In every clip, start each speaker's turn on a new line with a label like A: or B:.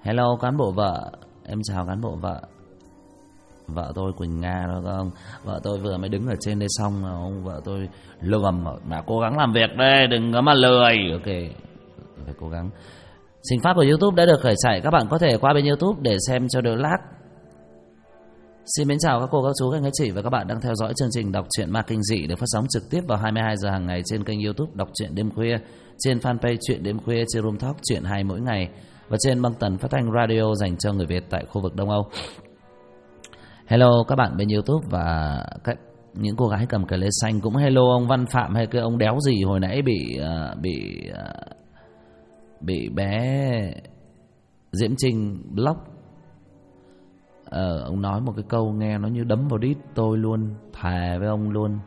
A: Hello cán bộ vợ. Em chào cán bộ vợ. Vợ tôi Quỳnh Nga đó không? Vợ tôi vừa mới đứng ở trên đây xong. Ông vợ tôi lườm mà cố gắng làm việc đây, đừng có mà lười. Ok, phải cố gắng. Trình phát của YouTube đã được khởi chạy. Các bạn có thể qua bên YouTube để xem cho đỡ lag. Xin mến chào các cô, các chú, các anh chị và các bạn đang theo dõi chương trình đọc truyện ma kinh dị được phát sóng trực tiếp vào 22 giờ hàng ngày trên kênh YouTube đọc truyện đêm khuya, trên fanpage truyện đêm khuya, trên Room Talk truyện hay mỗi ngày và trên băng tần phát thanh radio dành cho người Việt tại khu vực Đông Âu. Hello các bạn bên YouTube và những cô gái cầm cờ lê xanh cũng hello ông Văn Phạm hay cái ông đéo gì hồi nãy bị bé Diễm Trinh block. Ông nói một cái câu nghe nó như đấm vào đít tôi luôn, thề với ông luôn.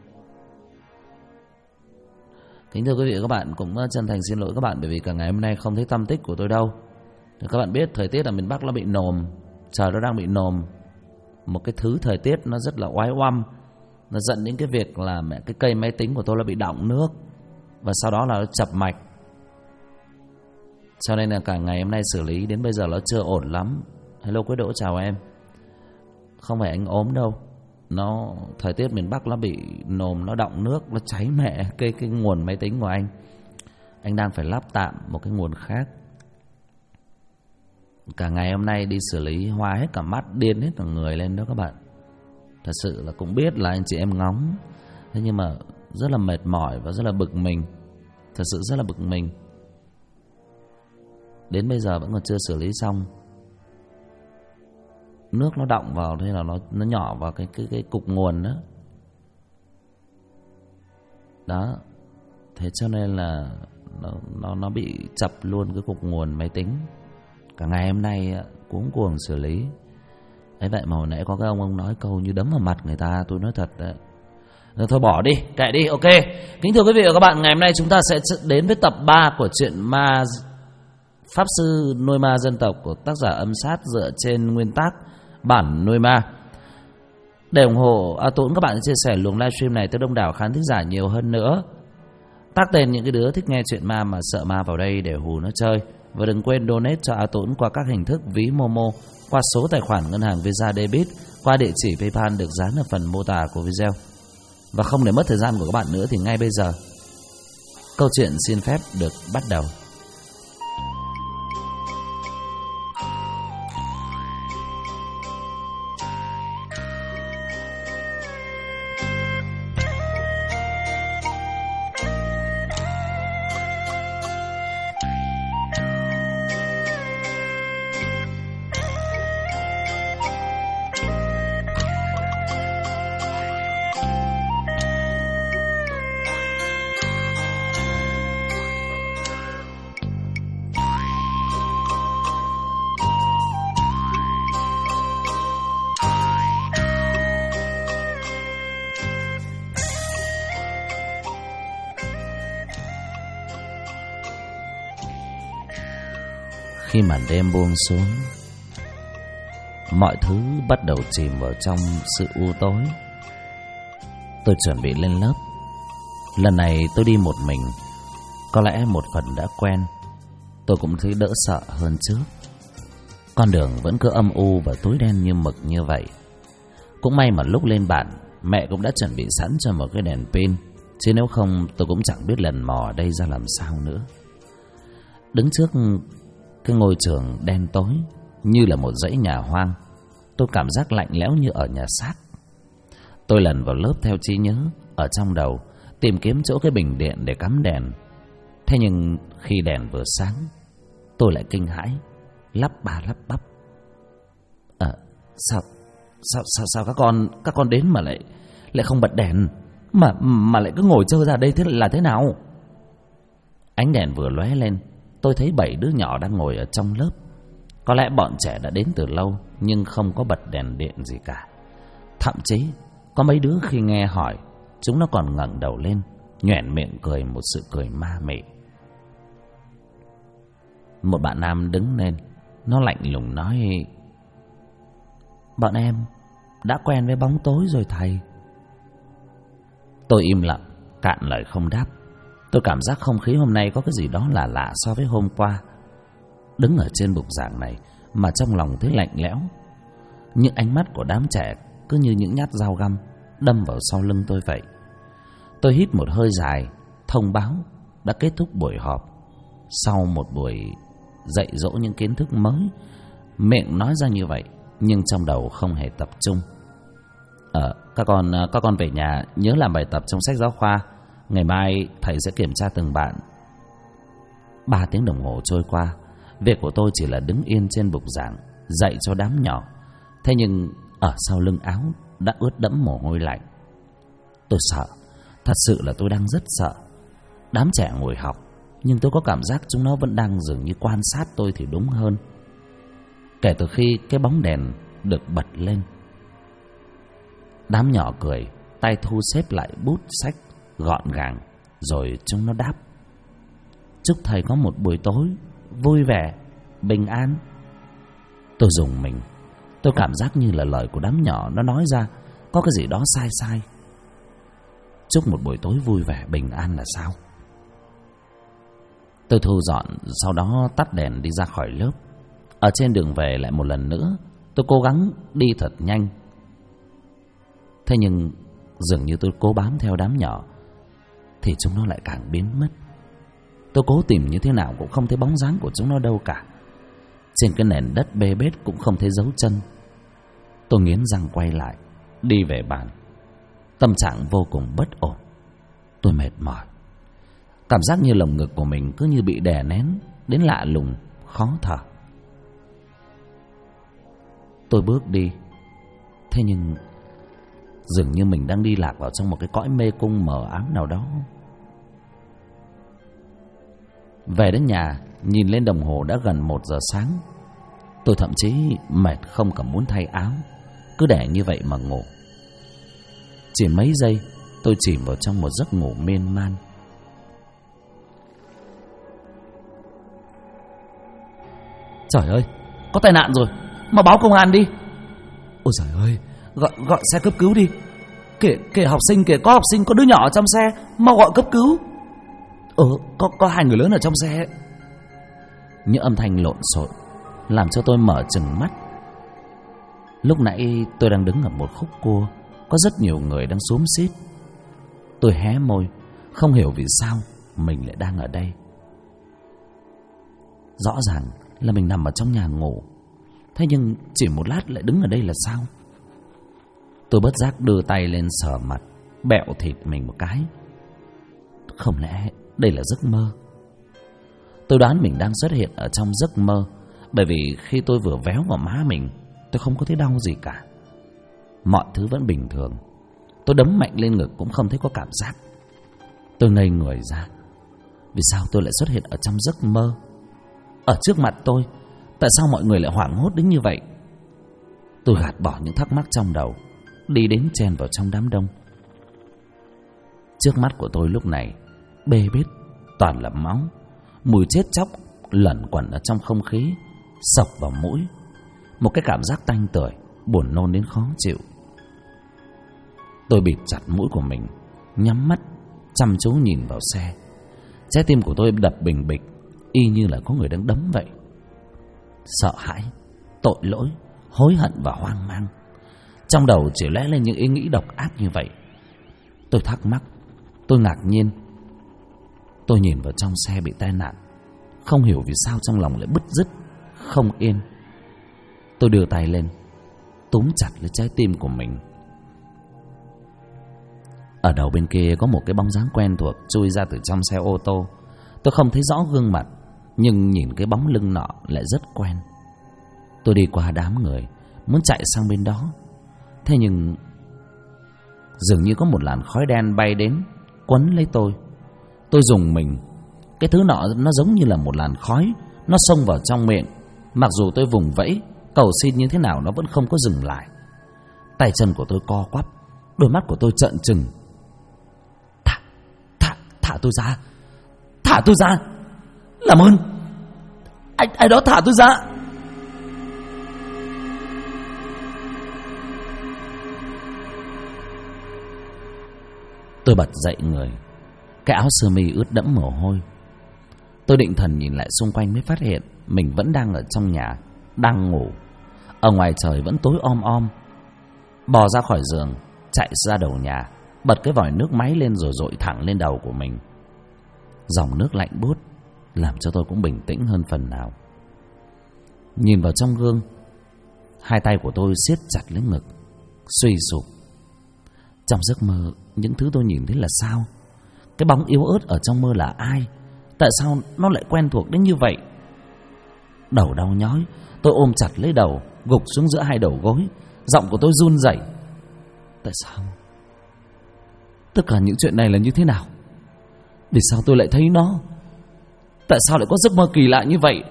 A: Kính thưa quý vị và các bạn, cũng chân thành xin lỗi các bạn bởi vì cả ngày hôm nay không thấy tăm tích của tôi đâu. Các bạn biết thời tiết ở miền Bắc nó bị nồm, trời nó đang bị nồm. Một cái thứ thời tiết nó rất là oái oăm, nó dẫn đến cái việc là cái cây máy tính của tôi nó bị đọng nước và sau đó là nó chập mạch. Cho nên là cả ngày hôm nay xử lý đến bây giờ nó chưa ổn lắm. Hello Quế Đỗ, chào em. Không phải anh ốm đâu, nó thời tiết miền Bắc nó bị nồm, nó đọng nước, nó cháy mẹ cái nguồn máy tính của anh. Anh đang phải lắp tạm một cái nguồn khác. Cả ngày hôm nay đi xử lý hoa hết cả mắt, điên hết cả người lên đó các bạn. Thật sự là cũng biết là anh chị em ngóng, thế nhưng mà rất là mệt mỏi và rất là bực mình. Thật sự rất là bực mình. Đến bây giờ vẫn còn chưa xử lý xong. Nước nó đọng vào thế là nó nhỏ vào cái cục nguồn đó. Đó. Thế cho nên là nó bị chập luôn cái cục nguồn máy tính. Cả ngày hôm nay cuống cuồng xử lý. Ấy vậy mà hồi nãy có cái ông nói câu như đấm vào mặt người ta, tôi nói thật đấy. Thôi bỏ đi, kệ đi, ok. Kính thưa quý vị và các bạn, ngày hôm nay chúng ta sẽ đến với tập 3 của truyện ma Pháp Sư Nuôi Ma Dân Tộc của tác giả Âm Sát dựa trên nguyên tác bản nuôi ma. Để ủng hộ A Tũng, các bạn chia sẻ luồng livestream này tới đông đảo khán thính giả nhiều hơn nữa. Tác tên những cái đứa thích nghe chuyện ma mà sợ ma vào đây để hù nó chơi. Và đừng quên donate cho A Tũng qua các hình thức ví Momo, qua số tài khoản ngân hàng Visa Debit, qua địa chỉ PayPal được dán ở phần mô tả của video. Và không để mất thời gian của các bạn nữa thì ngay bây giờ câu chuyện xin phép được bắt đầu. Khi màn đêm buông xuống, mọi thứ bắt đầu chìm vào trong sự u tối. Tôi chuẩn bị lên lớp. Lần này tôi đi một mình. Có lẽ một phần đã quen, tôi cũng thấy đỡ sợ hơn trước. Con đường vẫn cứ âm u và tối đen như mực như vậy. Cũng may mà lúc lên bản, mẹ cũng đã chuẩn bị sẵn cho một cái đèn pin, chứ nếu không tôi cũng chẳng biết lần mò ở đây ra làm sao nữa. Đứng trước cái ngôi trường đen tối như là một dãy nhà hoang, tôi cảm giác lạnh lẽo như ở nhà xác. Tôi lần vào lớp theo trí nhớ ở trong đầu, tìm kiếm chỗ cái bình điện để cắm đèn. Thế nhưng khi đèn vừa sáng, tôi lại kinh hãi, lắp ba lắp bắp. Sao các con đến mà lại không bật đèn, mà lại cứ ngồi chơi ra đây thế là thế nào? Ánh đèn vừa lóe lên, tôi thấy 7 đứa nhỏ đang ngồi ở trong lớp. Có lẽ bọn trẻ đã đến từ lâu, nhưng không có bật đèn điện gì cả. Thậm chí có mấy đứa khi nghe hỏi, chúng nó còn ngẩng đầu lên, nhoẻn miệng cười một sự cười ma mị. Một bạn nam đứng lên, nó lạnh lùng nói: "Bọn em đã quen với bóng tối rồi thầy." Tôi im lặng, cạn lời không đáp. Tôi cảm giác không khí hôm nay có cái gì đó là lạ so với hôm qua. Đứng ở trên bục giảng này, mà trong lòng thấy lạnh lẽo. Những ánh mắt của đám trẻ cứ như những nhát dao găm đâm vào sau lưng tôi vậy. Tôi hít một hơi dài, thông báo đã kết thúc buổi họp. Sau một buổi dạy dỗ những kiến thức mới, miệng nói ra như vậy nhưng trong đầu không hề tập trung. Các con về nhà nhớ làm bài tập trong sách giáo khoa. Ngày mai thầy sẽ kiểm tra từng bạn. 3 tiếng đồng hồ trôi qua, việc của tôi chỉ là đứng yên trên bục giảng dạy cho đám nhỏ. Thế nhưng ở sau lưng áo đã ướt đẫm mồ hôi lạnh. Tôi sợ, thật sự là tôi đang rất sợ. Đám trẻ ngồi học, nhưng tôi có cảm giác chúng nó vẫn đang dường như quan sát tôi thì đúng hơn. Kể từ khi cái bóng đèn được bật lên, đám nhỏ cười, tay thu xếp lại bút sách gọn gàng, rồi chúng nó đáp: chúc thầy có một buổi tối vui vẻ, bình an. Tôi rùng mình. Tôi cảm giác như là lời của đám nhỏ nó nói ra có cái gì đó sai sai. Chúc một buổi tối vui vẻ, bình an là sao? Tôi thu dọn, sau đó tắt đèn đi ra khỏi lớp. Ở trên đường về lại một lần nữa, tôi cố gắng đi thật nhanh. Thế nhưng dường như tôi cố bám theo đám nhỏ thì chúng nó lại càng biến mất. Tôi cố tìm như thế nào cũng không thấy bóng dáng của chúng nó đâu cả. Trên cái nền đất bê bết cũng không thấy dấu chân. Tôi nghiến răng quay lại, đi về bàn. Tâm trạng vô cùng bất ổn. Tôi mệt mỏi. Cảm giác như lồng ngực của mình cứ như bị đè nén đến lạ lùng, khó thở. Tôi bước đi. Thế nhưng dường như mình đang đi lạc vào trong một cái cõi mê cung mờ ám nào đó. Về đến nhà, nhìn lên đồng hồ đã gần 1 giờ sáng. Tôi thậm chí mệt không còn muốn thay áo, cứ để như vậy mà ngủ. Chỉ mấy giây, tôi chìm vào trong một giấc ngủ miên man. Trời ơi, có tai nạn rồi, mau báo công an đi. Ôi trời ơi, gọi xe cấp cứu đi. Kìa học sinh kìa, có học sinh, có đứa nhỏ ở trong xe, mau gọi cấp cứu. Có 2 người lớn ở trong xe. Những âm thanh lộn xộn làm cho tôi mở trừng mắt. Lúc nãy tôi đang đứng ở một khúc cua, có rất nhiều người đang xúm xít. Tôi hé môi, không hiểu vì sao mình lại đang ở đây. Rõ ràng là mình nằm ở trong nhà ngủ, thế nhưng chỉ một lát lại đứng ở đây là sao? Tôi bất giác đưa tay lên sờ mặt, bẹo thịt mình một cái. Không lẽ đây là giấc mơ? Tôi đoán mình đang xuất hiện ở trong giấc mơ, bởi vì khi tôi vừa véo vào má mình, tôi không có thấy đau gì cả. Mọi thứ vẫn bình thường. Tôi đấm mạnh lên ngực cũng không thấy có cảm giác. Tôi ngây người ra. Vì sao tôi lại xuất hiện ở trong giấc mơ? Ở trước mặt tôi, tại sao mọi người lại hoảng hốt đến như vậy? Tôi gạt bỏ những thắc mắc trong đầu, đi đến chen vào trong đám đông. Trước mắt của tôi lúc này bê bết toàn là máu, mùi chết chóc lẩn quẩn ở trong không khí, xộc vào mũi. Một cái cảm giác tanh tưởi, buồn nôn đến khó chịu. Tôi bịt chặt mũi của mình, nhắm mắt, chăm chú nhìn vào xe. Trái tim của tôi đập bình bịch, y như là có người đang đấm vậy. Sợ hãi, tội lỗi, hối hận và hoang mang trong đầu chỉ lóe lên những ý nghĩ độc ác như vậy. Tôi thắc mắc, tôi ngạc nhiên. Tôi nhìn vào trong xe bị tai nạn, không hiểu vì sao trong lòng lại bứt rứt, không yên. Tôi đưa tay lên, túm chặt lấy trái tim của mình. Ở đầu bên kia có một cái bóng dáng quen thuộc chui ra từ trong xe ô tô. Tôi không thấy rõ gương mặt, nhưng nhìn cái bóng lưng nọ lại rất quen. Tôi đi qua đám người, muốn chạy sang bên đó. Thế nhưng dường như có một làn khói đen bay đến, quấn lấy tôi. Tôi rùng mình. Cái thứ nọ nó giống như là một làn khói, nó xông vào trong miệng. Mặc dù tôi vùng vẫy, cầu xin như thế nào nó vẫn không có dừng lại. Tay chân của tôi co quắp, đôi mắt của tôi trợn trừng. Thả tôi ra, thả tôi ra, làm ơn, ai đó thả tôi ra. Tôi bật dậy người, cái áo sơ mi ướt đẫm mồ hôi. Tôi định thần nhìn lại xung quanh mới phát hiện mình vẫn đang ở trong nhà, đang ngủ. Ở ngoài trời vẫn tối om om. Bò ra khỏi giường, chạy ra đầu nhà, bật cái vòi nước máy lên rồi dội thẳng lên đầu của mình. Dòng nước lạnh buốt làm cho tôi cũng bình tĩnh hơn phần nào. Nhìn vào trong gương, hai tay của tôi siết chặt lấy ngực, suy sụp. Trong giấc mơ, những thứ tôi nhìn thấy là sao? Cái bóng yếu ớt ở trong mơ là ai? Tại sao nó lại quen thuộc đến như vậy? Đầu đau nhói, tôi ôm chặt lấy đầu, gục xuống giữa hai đầu gối. Giọng của tôi run rẩy. Tại sao? Tất cả những chuyện này là như thế nào? Vì sao tôi lại thấy nó? Tại sao lại có giấc mơ kỳ lạ như vậy?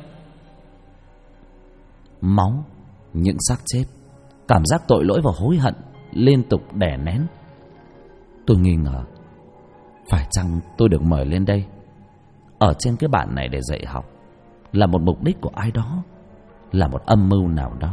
A: Máu, những xác chết, cảm giác tội lỗi và hối hận liên tục đè nén. Tôi nghi ngờ, phải chăng tôi được mời lên đây, ở trên cái bản này để dạy học, là một mục đích của ai đó, là một âm mưu nào đó.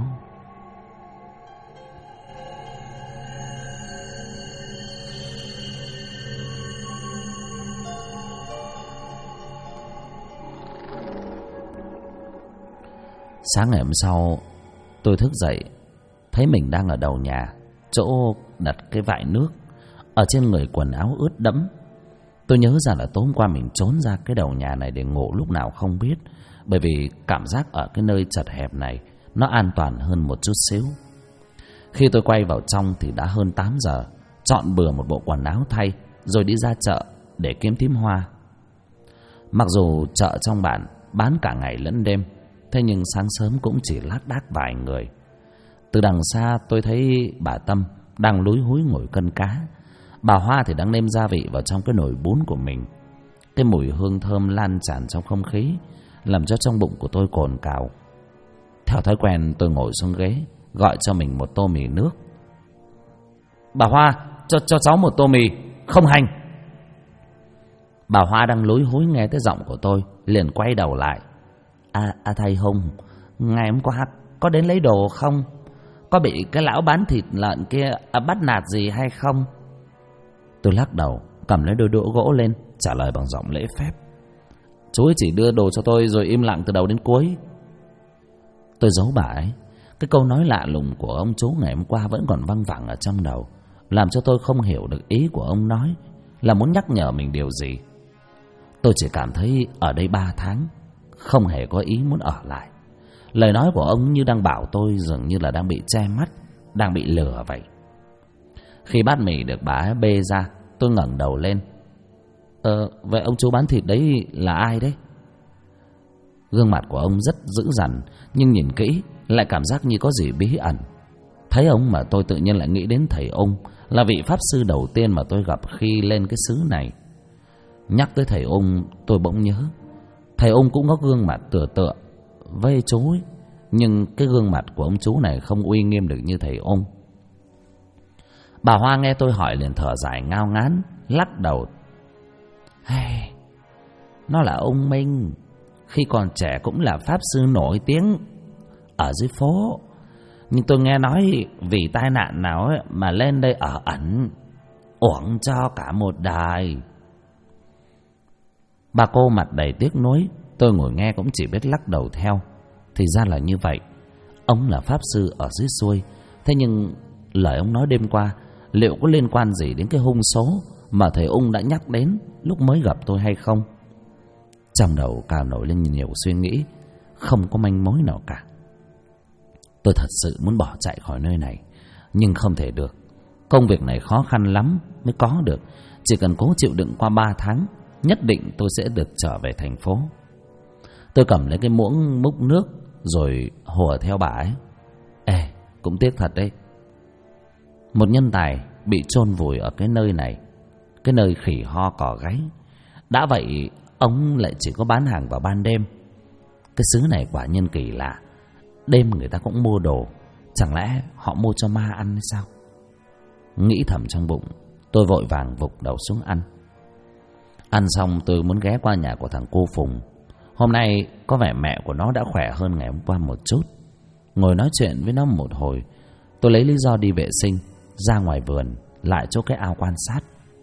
A: Sáng ngày hôm sau, tôi thức dậy, thấy mình đang ở đầu nhà, chỗ đặt cái vại nước. Ở trên người quần áo ướt đẫm. Tôi nhớ ra là tối hôm qua mình trốn ra cái đầu nhà này để ngủ lúc nào không biết, bởi vì cảm giác ở cái nơi chật hẹp này nó an toàn hơn một chút xíu. Khi tôi quay vào trong thì đã hơn 8 giờ. Chọn bừa một bộ quần áo thay, rồi đi ra chợ để kiếm thím Hoa. Mặc dù chợ trong bản bán cả ngày lẫn đêm, thế nhưng sáng sớm cũng chỉ lác đác vài người. Từ đằng xa tôi thấy bà Tâm đang lúi húi ngồi cân cá. Bà Hoa thì đang nêm gia vị vào trong cái nồi bún của mình. Cái mùi hương thơm lan tràn trong không khí, làm cho trong bụng của tôi cồn cào. Theo thói quen tôi ngồi xuống ghế, gọi cho mình một tô mì nước. Bà Hoa, cho cháu một tô mì, không hành. Bà Hoa đang lúi húi nghe tới giọng của tôi, liền quay đầu lại. Thầy Hùng, ngày hôm qua có đến lấy đồ không? Có bị cái lão bán thịt lợn kia bắt nạt gì hay không? Tôi lắc đầu, cầm lấy đôi đũa gỗ lên, trả lời bằng giọng lễ phép. Chú ấy chỉ đưa đồ cho tôi rồi im lặng từ đầu đến cuối. Tôi giấu bà ấy. Cái câu nói lạ lùng của ông chú ngày hôm qua vẫn còn văng vẳng ở trong đầu, làm cho tôi không hiểu được ý của ông nói là muốn nhắc nhở mình điều gì. Tôi chỉ cảm thấy ở đây 3 tháng không hề có ý muốn ở lại. Lời nói của ông như đang bảo tôi dường như là đang bị che mắt, đang bị lừa vậy. Khi bát mì được bà ấy bê ra, tôi ngẩng đầu lên. Vậy ông chú bán thịt đấy là ai đấy? Gương mặt của ông rất dữ dằn, nhưng nhìn kỹ lại cảm giác như có gì bí ẩn. Thấy ông mà tôi tự nhiên lại nghĩ đến thầy ông, là vị pháp sư đầu tiên mà tôi gặp khi lên cái xứ này. Nhắc tới thầy ông, tôi bỗng nhớ thầy ông cũng có gương mặt tựa với chú ấy, nhưng cái gương mặt của ông chú này không uy nghiêm được như thầy ông. Bà Hoa nghe tôi hỏi liền thở dài ngao ngán, lắc đầu. Hey, nó là ông Minh, khi còn trẻ cũng là pháp sư nổi tiếng ở dưới phố, nhưng tôi nghe nói vì tai nạn nào ấy mà lên đây ở ẩn, uổng cho cả một đời. Bà cô mặt đầy tiếc nuối. Tôi ngồi nghe cũng chỉ biết lắc đầu theo. Thì ra là như vậy. Ông là pháp sư ở dưới xuôi. Thế nhưng lời ông nói đêm qua liệu có liên quan gì đến cái hung số mà thầy ông đã nhắc đến lúc mới gặp tôi hay không? Trong đầu cào nổi lên nhiều suy nghĩ, không có manh mối nào cả. Tôi thật sự muốn bỏ chạy khỏi nơi này, nhưng không thể được. Công việc này khó khăn lắm mới có được. Chỉ cần cố chịu đựng qua 3 tháng, nhất định tôi sẽ được trở về thành phố. Tôi cầm lấy cái muỗng múc nước rồi hùa theo bà ấy. Ê, cũng tiếc thật đấy. Một nhân tài bị chôn vùi ở cái nơi này, cái nơi khỉ ho cò gáy. Đã vậy ông lại chỉ có bán hàng vào ban đêm. Cái xứ này quả nhân kỳ lạ. Đêm người ta cũng mua đồ, chẳng lẽ họ mua cho ma ăn hay sao? Nghĩ thầm trong bụng, tôi vội vàng vụt đầu xuống ăn. Ăn xong tôi muốn ghé qua nhà của thằng cô Phùng. Hôm nay có vẻ mẹ của nó đã khỏe hơn ngày hôm qua một chút. Ngồi nói chuyện với nó một hồi, tôi lấy lý do đi vệ sinh, ra ngoài vườn, lại chỗ cái ao quan sát.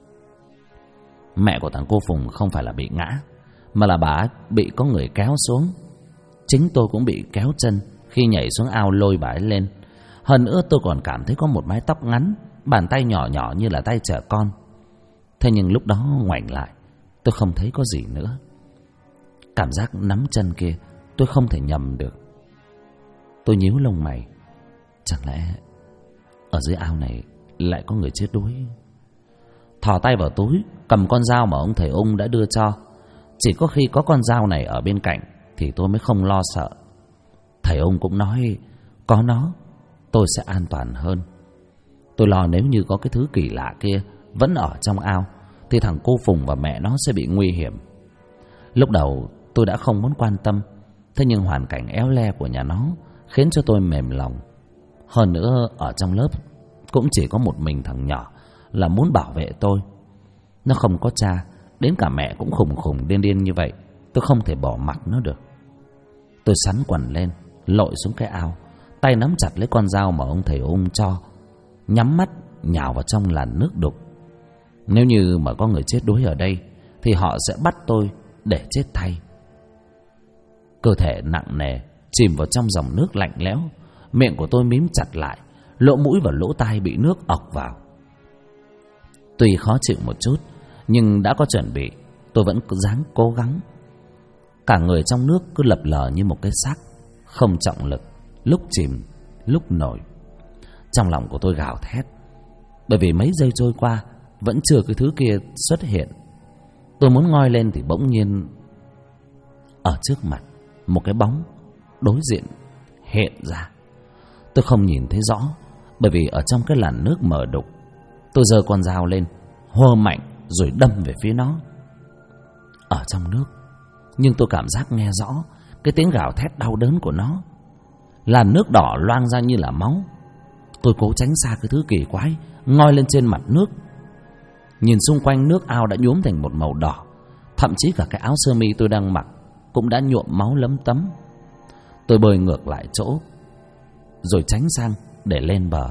A: Mẹ của thằng cô Phùng không phải là bị ngã, mà là bà bị có người kéo xuống. Chính tôi cũng bị kéo chân khi nhảy xuống ao lôi bà ấy lên. Hơn nữa tôi còn cảm thấy có một mái tóc ngắn, bàn tay nhỏ nhỏ như là tay trẻ con. Thế nhưng lúc đó ngoảnh lại, tôi không thấy có gì nữa. Cảm giác nắm chân kia tôi không thể nhầm được. Tôi nhíu lông mày. Chẳng lẽ ở dưới ao này lại có người chết đuối? Thò tay vào túi, cầm con dao mà ông thầy Ung đã đưa cho. Chỉ có khi có con dao này ở bên cạnh thì tôi mới không lo sợ. Thầy Ung cũng nói có nó tôi sẽ an toàn hơn. Tôi lo nếu như có cái thứ kỳ lạ kia vẫn ở trong ao thì thằng cô Phùng và mẹ nó sẽ bị nguy hiểm. Lúc đầu tôi đã không muốn quan tâm, thế nhưng hoàn cảnh éo le của nhà nó khiến cho tôi mềm lòng. Hơn nữa ở trong lớp cũng chỉ có một mình thằng nhỏ là muốn bảo vệ tôi. Nó không có cha, đến cả mẹ cũng khùng khùng điên điên như vậy, tôi không thể bỏ mặc nó được. Tôi sắn quần lên, lội xuống cái ao, tay nắm chặt lấy con dao mà ông thầy Ung cho, nhắm mắt nhào vào trong làn nước đục. Nếu như mà có người chết đuối ở đây thì họ sẽ bắt tôi để chết thay. Cơ thể nặng nề chìm vào trong dòng nước lạnh lẽo, miệng của tôi mím chặt lại, lỗ mũi và lỗ tai bị nước ọc vào. Tuy khó chịu một chút, nhưng đã có chuẩn bị, tôi vẫn cứ dáng cố gắng. Cả người trong nước cứ lập lờ như một cái xác không trọng lực, lúc chìm lúc nổi. Trong lòng của tôi gào thét, bởi vì mấy giây trôi qua vẫn chưa cái thứ kia xuất hiện. Tôi muốn ngoi lên thì bỗng nhiên ở trước mặt một cái bóng đối diện hiện ra. Tôi không nhìn thấy rõ, bởi vì ở trong cái làn nước mờ đục. Tôi giơ con dao lên, hô mạnh rồi đâm về phía nó. Ở trong nước, nhưng tôi cảm giác nghe rõ cái tiếng gào thét đau đớn của nó. Làn nước đỏ loang ra như là máu. Tôi cố tránh xa cái thứ kỳ quái, ngoi lên trên mặt nước. Nhìn xung quanh nước ao đã nhuốm thành một màu đỏ, thậm chí cả cái áo sơ mi tôi đang mặc cũng đã nhuộm máu lấm tấm. Tôi bơi ngược lại chỗ, rồi tránh sang để lên bờ.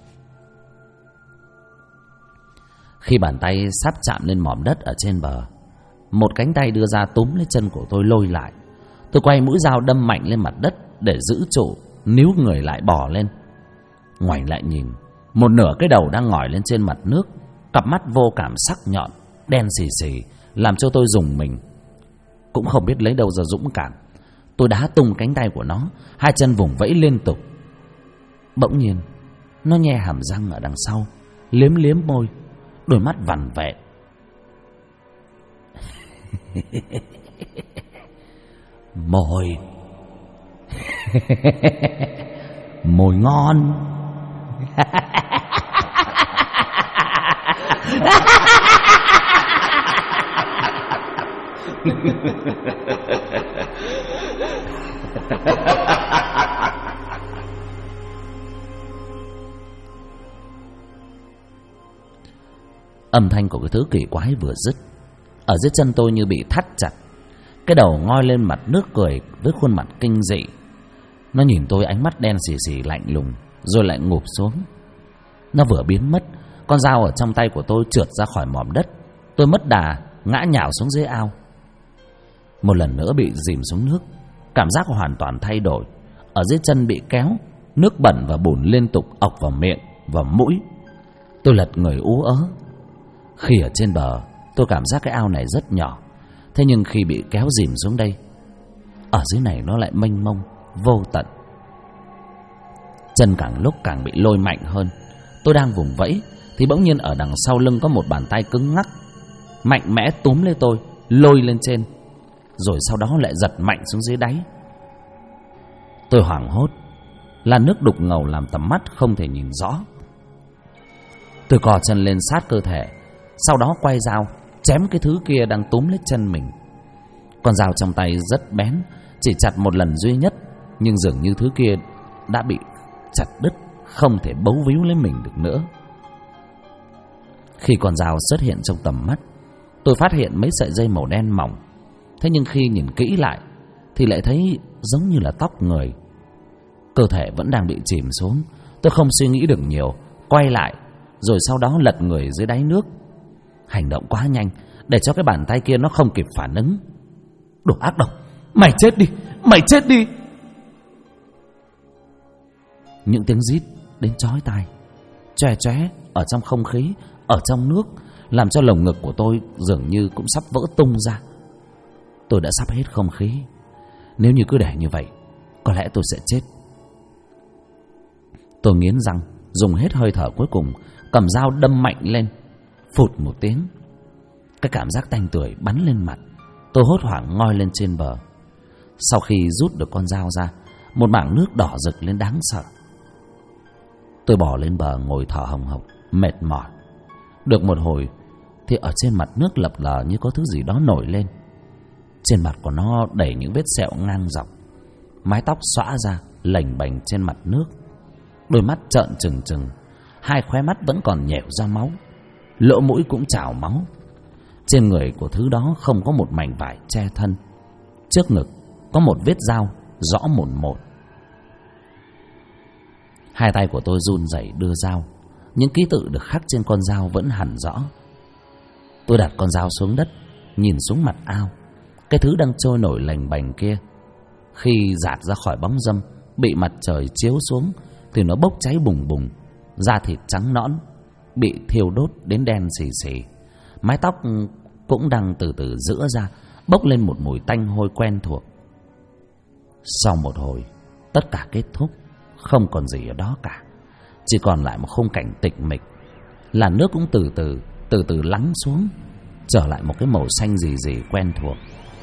A: Khi bàn tay sắp chạm lên mỏm đất ở trên bờ, một cánh tay đưa ra túm lấy chân của tôi lôi lại. Tôi quay mũi dao đâm mạnh lên mặt đất để giữ trụ, níu người lại bò lên. Ngoảnh lại nhìn, một nửa cái đầu đang ngỏi lên trên mặt nước, cặp mắt vô cảm sắc nhọn, đen xì xì, làm cho tôi rùng mình. Cũng không biết lấy đâu ra dũng cảm, tôi đá tung cánh tay của nó, hai chân vùng vẫy liên tục. Bỗng nhiên nó nhe hàm răng ở đằng sau, liếm liếm môi, đôi mắt vằn vẹn. Mồi mồi ngon. Âm thanh của cái thứ kỳ quái vừa dứt, ở dưới chân tôi như bị thắt chặt. Cái đầu ngoi lên mặt nước cười với khuôn mặt kinh dị. Nó nhìn tôi ánh mắt đen xì xì lạnh lùng, rồi lại ngụp xuống. Nó vừa biến mất, con dao ở trong tay của tôi trượt ra khỏi mỏm đất. Tôi mất đà, ngã nhào xuống dưới ao. Một lần nữa bị dìm xuống nước, cảm giác hoàn toàn thay đổi. Ở dưới chân bị kéo, nước bẩn và bùn liên tục ọc vào miệng, vào mũi. Tôi lật người ú ớ. Khi ở trên bờ, tôi cảm giác cái ao này rất nhỏ. Thế nhưng khi bị kéo dìm xuống đây, ở dưới này nó lại mênh mông, vô tận. Chân càng lúc càng bị lôi mạnh hơn. Tôi đang vùng vẫy thì bỗng nhiên ở đằng sau lưng có một bàn tay cứng ngắc, mạnh mẽ túm lấy tôi, lôi lên trên, rồi sau đó lại giật mạnh xuống dưới đáy. Tôi hoảng hốt, làn nước đục ngầu làm tầm mắt không thể nhìn rõ. Tôi cò chân lên sát cơ thể, sau đó quay dao chém cái thứ kia đang túm lấy chân mình. Con dao trong tay rất bén, chỉ chặt một lần duy nhất, nhưng dường như thứ kia đã bị chặt đứt, không thể bấu víu lấy mình được nữa. Khi con dao xuất hiện trong tầm mắt, tôi phát hiện mấy sợi dây màu đen mỏng. Thế nhưng khi nhìn kỹ lại thì lại thấy giống như là tóc người. Cơ thể vẫn đang bị chìm xuống. Tôi không suy nghĩ được nhiều, quay lại, rồi sau đó lật người dưới đáy nước. Hành động quá nhanh để cho cái bàn tay kia nó không kịp phản ứng. Đồ ác độc, mày chết đi, mày chết đi. Những tiếng rít đến chói tai, chóe chóe ở trong không khí, ở trong nước, làm cho lồng ngực của tôi dường như cũng sắp vỡ tung ra. Tôi đã sắp hết không khí. Nếu như cứ để như vậy, có lẽ tôi sẽ chết. Tôi nghiến răng, dùng hết hơi thở cuối cùng, cầm dao đâm mạnh lên. Phụt một tiếng, cái cảm giác tanh tưởi bắn lên mặt. Tôi hốt hoảng ngoi lên trên bờ. Sau khi rút được con dao ra, một mảng nước đỏ rực lên đáng sợ. Tôi bò lên bờ ngồi thở hồng hộc, mệt mỏi. Được một hồi thì ở trên mặt nước lập lờ như có thứ gì đó nổi lên. Trên mặt của nó đầy những vết sẹo ngang dọc, mái tóc xõa ra lềnh bềnh trên mặt nước. Đôi mắt trợn trừng trừng, hai khóe mắt vẫn còn nhẻo ra máu, lỗ mũi cũng trào máu. Trên người của thứ đó không có một mảnh vải che thân. Trước ngực có một vết dao rõ mồn một. Hai tay của tôi run rẩy đưa dao. Những ký tự được khắc trên con dao vẫn hằn rõ. Tôi đặt con dao xuống đất, nhìn xuống mặt ao. Cái thứ đang trôi nổi lềnh bềnh kia, khi dạt ra khỏi bóng râm, bị mặt trời chiếu xuống thì nó bốc cháy bùng bùng. Da thịt trắng nõn, bị thiêu đốt đến đen xì xì. Mái tóc cũng đang từ từ rữa ra, bốc lên một mùi tanh hôi quen thuộc. Sau một hồi, tất cả kết thúc, không còn gì ở đó cả. Chỉ còn lại một khung cảnh tịch mịch. Làn nước cũng từ từ lắng xuống, trở lại một cái màu xanh rì rì quen thuộc.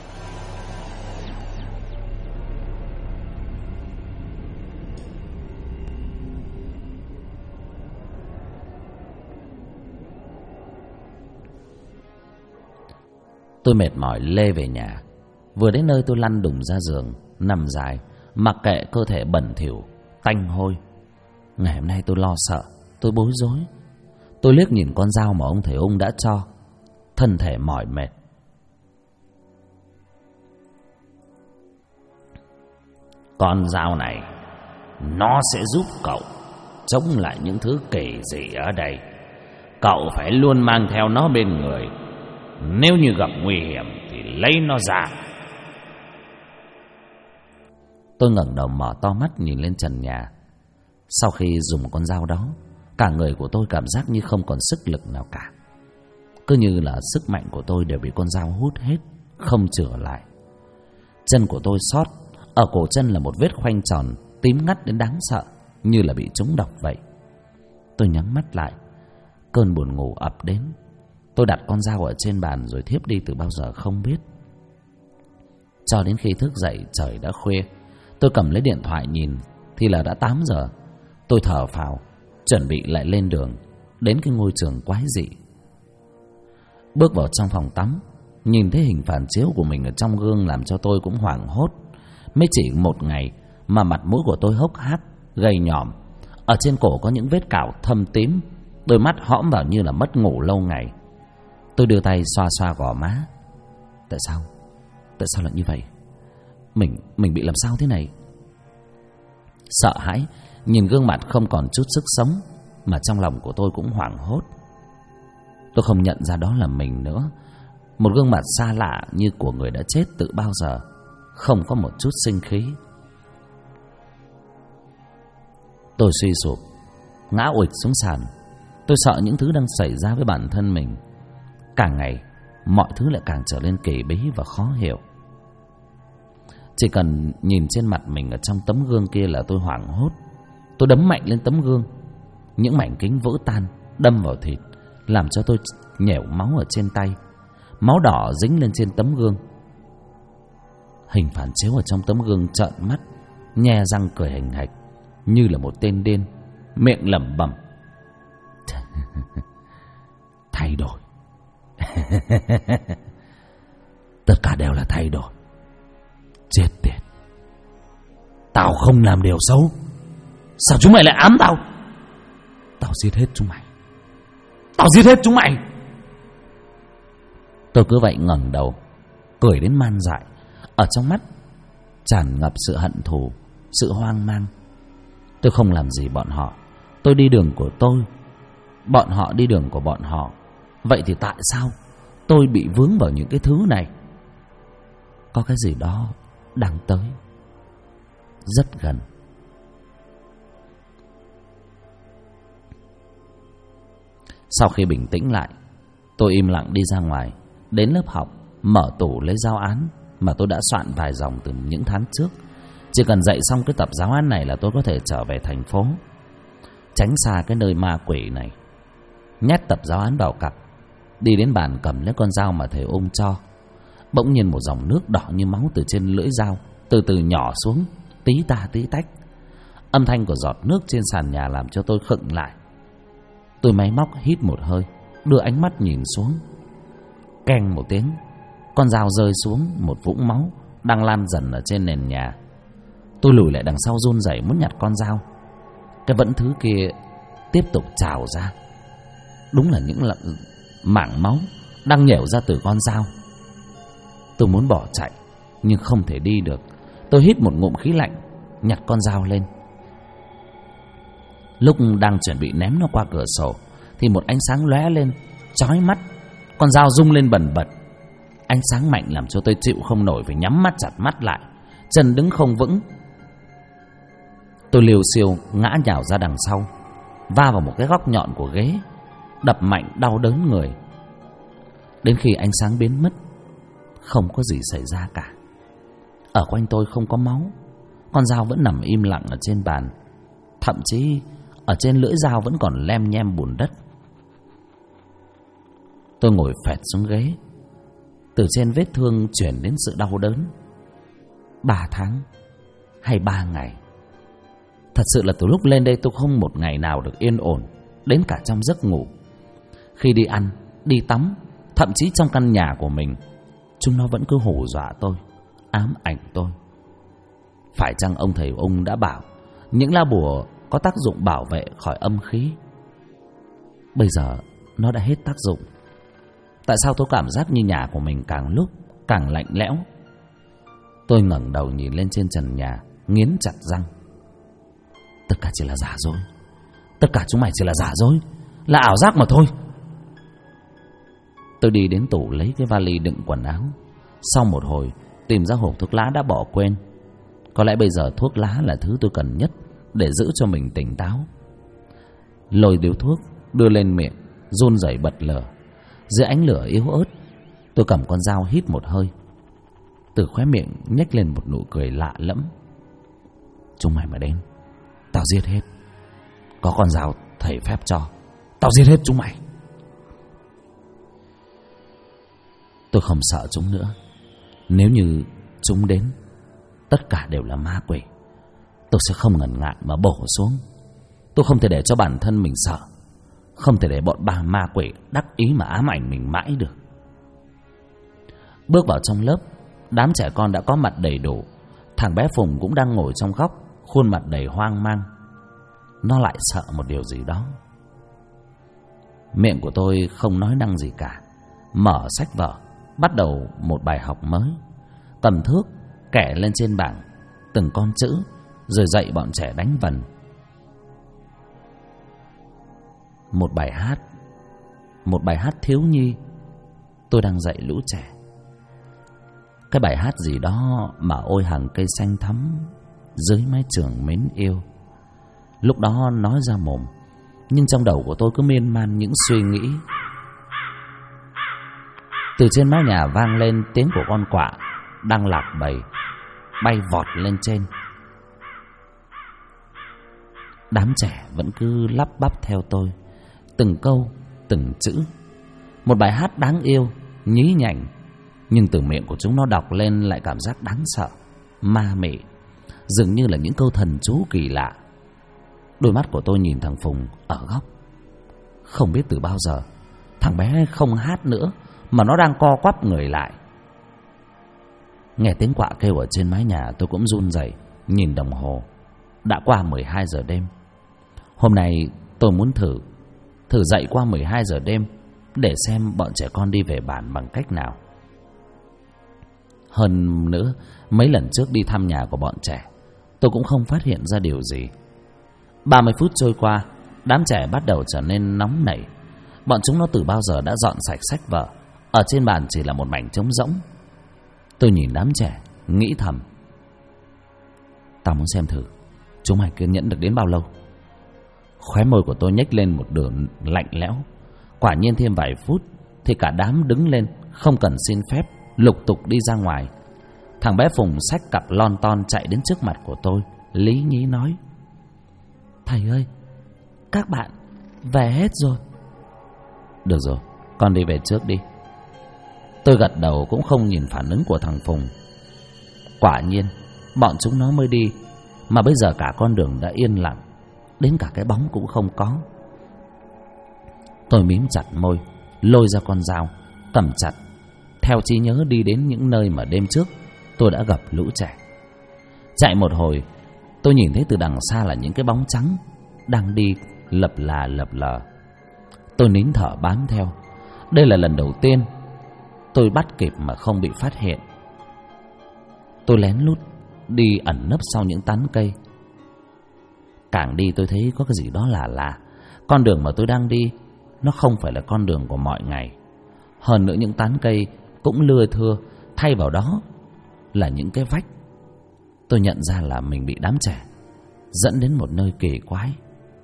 A: Tôi mệt mỏi lê về nhà. Vừa đến nơi tôi lăn đùng ra giường, nằm dài, mặc kệ cơ thể bẩn thỉu, tanh hôi. Ngày hôm nay tôi lo sợ, tôi bối rối. Tôi liếc nhìn con dao mà ông thầy Ung đã cho, thân thể mỏi mệt. Con dao này, nó sẽ giúp cậu chống lại những thứ kỳ dị ở đây. Cậu phải luôn mang theo nó bên người. Nếu như gặp nguy hiểm thì lấy nó ra. Tôi ngẩng đầu mở to mắt nhìn lên trần nhà. Sau khi dùng con dao đó, cả người của tôi cảm giác như không còn sức lực nào cả. Cứ như là sức mạnh của tôi đều bị con dao hút hết, không chữa lại. Chân của tôi xót, ở cổ chân là một vết khoanh tròn tím ngắt đến đáng sợ, như là bị trúng độc vậy. Tôi nhắm mắt lại, cơn buồn ngủ ập đến. Tôi đặt con dao ở trên bàn rồi thiếp đi từ bao giờ không biết. Cho đến khi thức dậy trời đã khuya. Tôi cầm lấy điện thoại nhìn thì là đã 8 giờ. Tôi thở phào, chuẩn bị lại lên đường đến cái ngôi trường quái dị. Bước vào trong phòng tắm, nhìn thấy hình phản chiếu của mình ở trong gương làm cho tôi cũng hoảng hốt. Mới chỉ một ngày mà mặt mũi của tôi hốc hác, gầy nhòm. Ở trên cổ có những vết cào thâm tím, đôi mắt hõm vào như là mất ngủ lâu ngày. Tôi đưa tay xoa xoa gò má. Tại sao lại như vậy? Mình bị làm sao thế này? Sợ hãi nhìn gương mặt không còn chút sức sống, mà trong lòng của tôi cũng hoảng hốt. Tôi không nhận ra đó là mình nữa. Một gương mặt xa lạ như của người đã chết từ bao giờ, không có một chút sinh khí. Tôi suy sụp, ngã uịch xuống sàn. Tôi sợ những thứ đang xảy ra với bản thân mình. Càng ngày mọi thứ lại càng trở nên kỳ bí và khó hiểu. Chỉ cần nhìn trên mặt mình ở trong tấm gương kia là tôi hoảng hốt. Tôi đấm mạnh lên tấm gương. Những mảnh kính vỡ tan, đâm vào thịt, làm cho tôi nhẻo máu ở trên tay. Máu đỏ dính lên trên tấm gương. Hình phản chiếu ở trong tấm gương trợn mắt, nhe răng cười hình hạch, như là một tên điên, miệng lẩm bẩm: thay đổi. Tất cả đều là thay đổi. Chết tiệt, tao không làm điều xấu, sao chúng mày lại ám tao? Tao giết hết chúng mày, tao giết hết chúng mày. Tôi cứ vậy ngẩng đầu, cười đến man dại. Ở trong mắt tràn ngập sự hận thù, sự hoang mang. Tôi không làm gì bọn họ, tôi đi đường của tôi, bọn họ đi đường của bọn họ. Vậy thì tại sao tôi bị vướng vào những cái thứ này? Có cái gì đó đang tới, rất gần. Sau khi bình tĩnh lại, tôi im lặng đi ra ngoài, đến lớp học, mở tủ lấy giáo án mà tôi đã soạn vài dòng từ những tháng trước. Chỉ cần dạy xong cái tập giáo án này là tôi có thể trở về thành phố, tránh xa cái nơi ma quỷ này. Nhét tập giáo án vào cặp, đi đến bàn cầm lấy con dao mà thầy Ung cho. Bỗng nhiên một dòng nước đỏ như máu từ trên lưỡi dao từ từ nhỏ xuống, tí ta tí tách. Âm thanh của giọt nước trên sàn nhà làm cho tôi khựng lại. Tôi máy móc hít một hơi, đưa ánh mắt nhìn xuống. Keng một tiếng, con dao rơi xuống một vũng máu đang lan dần ở trên nền nhà. Tôi lùi lại đằng sau run rẩy muốn nhặt con dao. Cái vẫn thứ kia tiếp tục trào ra. Đúng là những mảng máu đang nhểu ra từ con dao. Tôi muốn bỏ chạy nhưng không thể đi được. Tôi hít một ngụm khí lạnh, nhặt con dao lên. Lúc đang chuẩn bị ném nó qua cửa sổ thì một ánh sáng lóe lên chói mắt. Con dao rung lên bần bật. Ánh sáng mạnh làm cho tôi chịu không nổi, phải nhắm mắt chặt mắt lại, chân đứng không vững. Tôi liều xiêu ngã nhào ra đằng sau, va vào một cái góc nhọn của ghế, đập mạnh đau đớn người. Đến khi ánh sáng biến mất, không có gì xảy ra cả. Ở quanh tôi không có máu. Con dao vẫn nằm im lặng ở trên bàn. Thậm chí ở trên lưỡi dao vẫn còn lem nhem bùn đất. Tôi ngồi phẹt xuống ghế. Từ trên vết thương chuyển đến sự đau đớn. 3 tháng hay 3 ngày. Thật sự là từ lúc lên đây tôi không một ngày nào được yên ổn, đến cả trong giấc ngủ. Khi đi ăn, đi tắm, thậm chí trong căn nhà của mình, chúng nó vẫn cứ hù dọa tôi, ám ảnh tôi. Phải chăng ông thầy Ung đã bảo những lá bùa có tác dụng bảo vệ khỏi âm khí? Bây giờ nó đã hết tác dụng. Tại sao tôi cảm giác như nhà của mình càng lúc càng lạnh lẽo? Tôi ngẩng đầu nhìn lên trên trần nhà, nghiến chặt răng. Tất cả chỉ là giả dối. Tất cả chúng mày chỉ là giả dối, là ảo giác mà thôi. Tôi đi đến tủ lấy cái vali đựng quần áo. Sau một hồi tìm ra hộp thuốc lá đã bỏ quên. Có lẽ bây giờ thuốc lá là thứ tôi cần nhất để giữ cho mình tỉnh táo. Lôi điếu thuốc đưa lên miệng, run rẩy bật lửa. Dưới ánh lửa yếu ớt, tôi cầm con dao hít một hơi. Từ khóe miệng nhếch lên một nụ cười lạ lẫm. Chúng mày mà đến, tao giết hết. Có con dao thầy phép cho, tao giết hết chúng mày. Tôi không sợ chúng nữa. Nếu như chúng đến, tất cả đều là ma quỷ, tôi sẽ không ngần ngại mà bổ xuống. Tôi không thể để cho bản thân mình sợ, không thể để bọn bà ma quỷ đắc ý mà ám ảnh mình mãi được. Bước vào trong lớp, đám trẻ con đã có mặt đầy đủ. Thằng bé Phùng cũng đang ngồi trong góc, khuôn mặt đầy hoang mang. Nó lại sợ một điều gì đó. Miệng của tôi không nói năng gì cả. Mở sách vở, bắt đầu một bài học mới. Cầm thước kẻ lên trên bảng từng con chữ, rồi dạy bọn trẻ đánh vần. Một bài hát thiếu nhi tôi đang dạy lũ trẻ. Cái bài hát gì đó mà ôi hàng cây xanh thắm dưới mái trường mến yêu. Lúc đó nói ra mồm, nhưng trong đầu của tôi cứ miên man những suy nghĩ. Từ trên mái nhà vang lên tiếng của con quạ đang lạc bầy, bay vọt lên trên. Đám trẻ vẫn cứ lắp bắp theo tôi, từng câu, từng chữ. Một bài hát đáng yêu, nhí nhảnh, nhưng từ miệng của chúng nó đọc lên lại cảm giác đáng sợ, ma mị, dường như là những câu thần chú kỳ lạ. Đôi mắt của tôi nhìn thằng Phùng ở góc. Không biết từ bao giờ thằng bé không hát nữa, mà nó đang co quắp người lại. Nghe tiếng quạ kêu ở trên mái nhà, tôi cũng run rẩy, nhìn đồng hồ. Đã qua 12 giờ đêm. Hôm nay tôi muốn thử dậy qua 12 giờ đêm để xem bọn trẻ con đi về bản bằng cách nào. Hơn nữa, mấy lần trước đi thăm nhà của bọn trẻ, tôi cũng không phát hiện ra điều gì. 30 phút trôi qua, đám trẻ bắt đầu trở nên nóng nảy. Bọn chúng nó từ bao giờ đã dọn sạch sách vở, ở trên bàn chỉ là một mảnh trống rỗng. Tôi nhìn đám trẻ, nghĩ thầm, tao muốn xem thử chúng mày kiên nhẫn được đến bao lâu. Khóe môi của tôi nhếch lên một đường lạnh lẽo. Quả nhiên thêm vài phút thì cả đám đứng lên, không cần xin phép, lục tục đi ra ngoài. Thằng bé Phùng xách cặp lon ton chạy đến trước mặt của tôi, lý nhí nói: "Thầy ơi, các bạn về hết rồi." "Được rồi, con đi về trước đi." Tôi gật đầu cũng không nhìn phản ứng của thằng Phùng. Quả nhiên bọn chúng nó mới đi, mà bây giờ cả con đường đã yên lặng, đến cả cái bóng cũng không có. Tôi mím chặt môi, lôi ra con dao, cầm chặt, theo trí nhớ đi đến những nơi mà đêm trước tôi đã gặp lũ trẻ. Chạy một hồi, tôi nhìn thấy từ đằng xa là những cái bóng trắng đang đi lập lờ. Tôi nín thở bám theo. Đây là lần đầu tiên tôi bắt kịp mà không bị phát hiện. Tôi lén lút đi ẩn nấp sau những tán cây. Càng đi tôi thấy có cái gì đó lạ. Con đường mà tôi đang đi nó không phải là con đường của mọi ngày. Hơn nữa những tán cây cũng lưa thưa, thay vào đó là những cái vách. Tôi nhận ra là mình bị đám trẻ dẫn đến một nơi kỳ quái.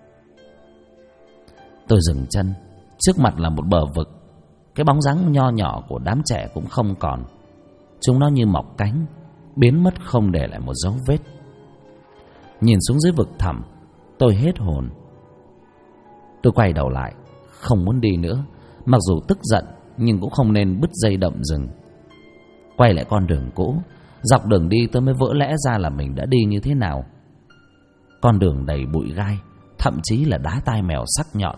A: Tôi dừng chân, trước mặt là một bờ vực. Cái bóng dáng nho nhỏ của đám trẻ cũng không còn. Chúng nó như mọc cánh, biến mất không để lại một dấu vết. Nhìn xuống dưới vực thẳm, tôi hết hồn. Tôi quay đầu lại, không muốn đi nữa. Mặc dù tức giận nhưng cũng không nên bứt dây động rừng. Quay lại con đường cũ. Dọc đường đi tôi mới vỡ lẽ ra là mình đã đi như thế nào. Con đường đầy bụi gai, thậm chí là đá tai mèo sắc nhọn.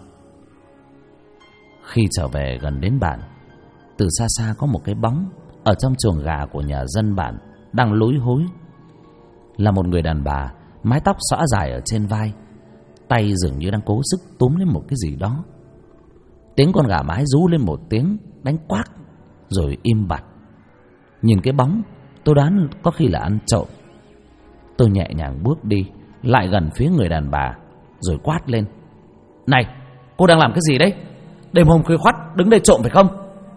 A: Khi trở về gần đến bản, từ xa xa có một cái bóng ở trong chuồng gà của nhà dân bản đang lúi húi. Là một người đàn bà, mái tóc xõa dài ở trên vai, tay dường như đang cố sức túm lên một cái gì đó. Tiếng con gà mái rú lên một tiếng, đánh quác, rồi im bặt. Nhìn cái bóng, tôi đoán có khi là ăn trộm. Tôi nhẹ nhàng bước đi, lại gần phía người đàn bà, rồi quát lên: "Này, cô đang làm cái gì đấy? Đêm hôm khuya khoắt đứng đây trộm phải không?"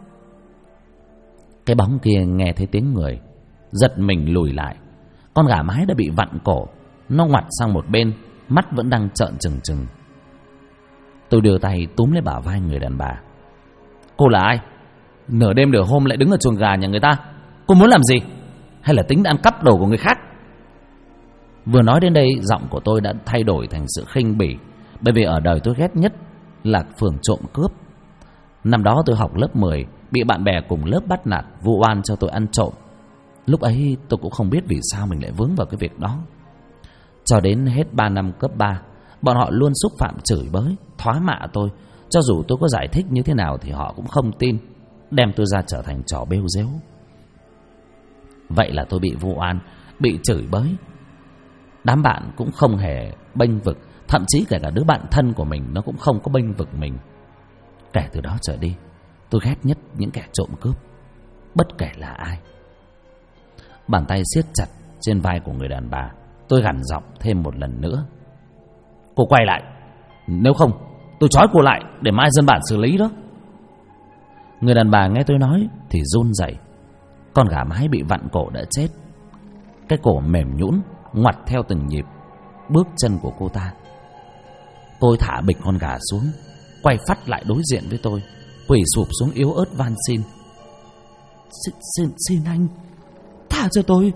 A: Cái bóng kia nghe thấy tiếng người, giật mình lùi lại. Con gà mái đã bị vặn cổ, nó ngoặt sang một bên, mắt vẫn đang trợn trừng trừng. Tôi đưa tay túm lấy bả vai người đàn bà. "Cô là ai? Nửa đêm nửa hôm lại đứng ở chuồng gà nhà người ta. Cô muốn làm gì? Hay là tính ăn cắp đồ của người khác?" Vừa nói đến đây, giọng của tôi đã thay đổi thành sự khinh bỉ. Bởi vì ở đời tôi ghét nhất là phường trộm cướp. Năm đó tôi học lớp 10, bị bạn bè cùng lớp bắt nạt, vu oan cho tôi ăn trộm. Lúc ấy tôi cũng không biết vì sao mình lại vướng vào cái việc đó. Cho đến hết 3 năm cấp 3, bọn họ luôn xúc phạm, chửi bới, thoá mạ tôi. Cho dù tôi có giải thích như thế nào thì họ cũng không tin, đem tôi ra trở thành trò bêu rếu. Vậy là tôi bị vu oan, bị chửi bới. Đám bạn cũng không hề bênh vực, thậm chí kể cả đứa bạn thân của mình nó cũng không có bênh vực mình. Kể từ đó trở đi, tôi ghét nhất những kẻ trộm cướp, bất kể là ai. Bàn tay siết chặt trên vai của người đàn bà, tôi gằn giọng thêm một lần nữa: "Cô quay lại, nếu không tôi trói cô lại để mai dân bản xử lý đó." Người đàn bà nghe tôi nói thì run rẩy. Con gà mái bị vặn cổ đã chết, cái cổ mềm nhũn ngoặt theo từng nhịp bước chân của cô ta. Tôi thả bịch con gà xuống, quay phắt lại đối diện với tôi, quỳ sụp xuống yếu ớt van xin: Xin anh tha cho tôi.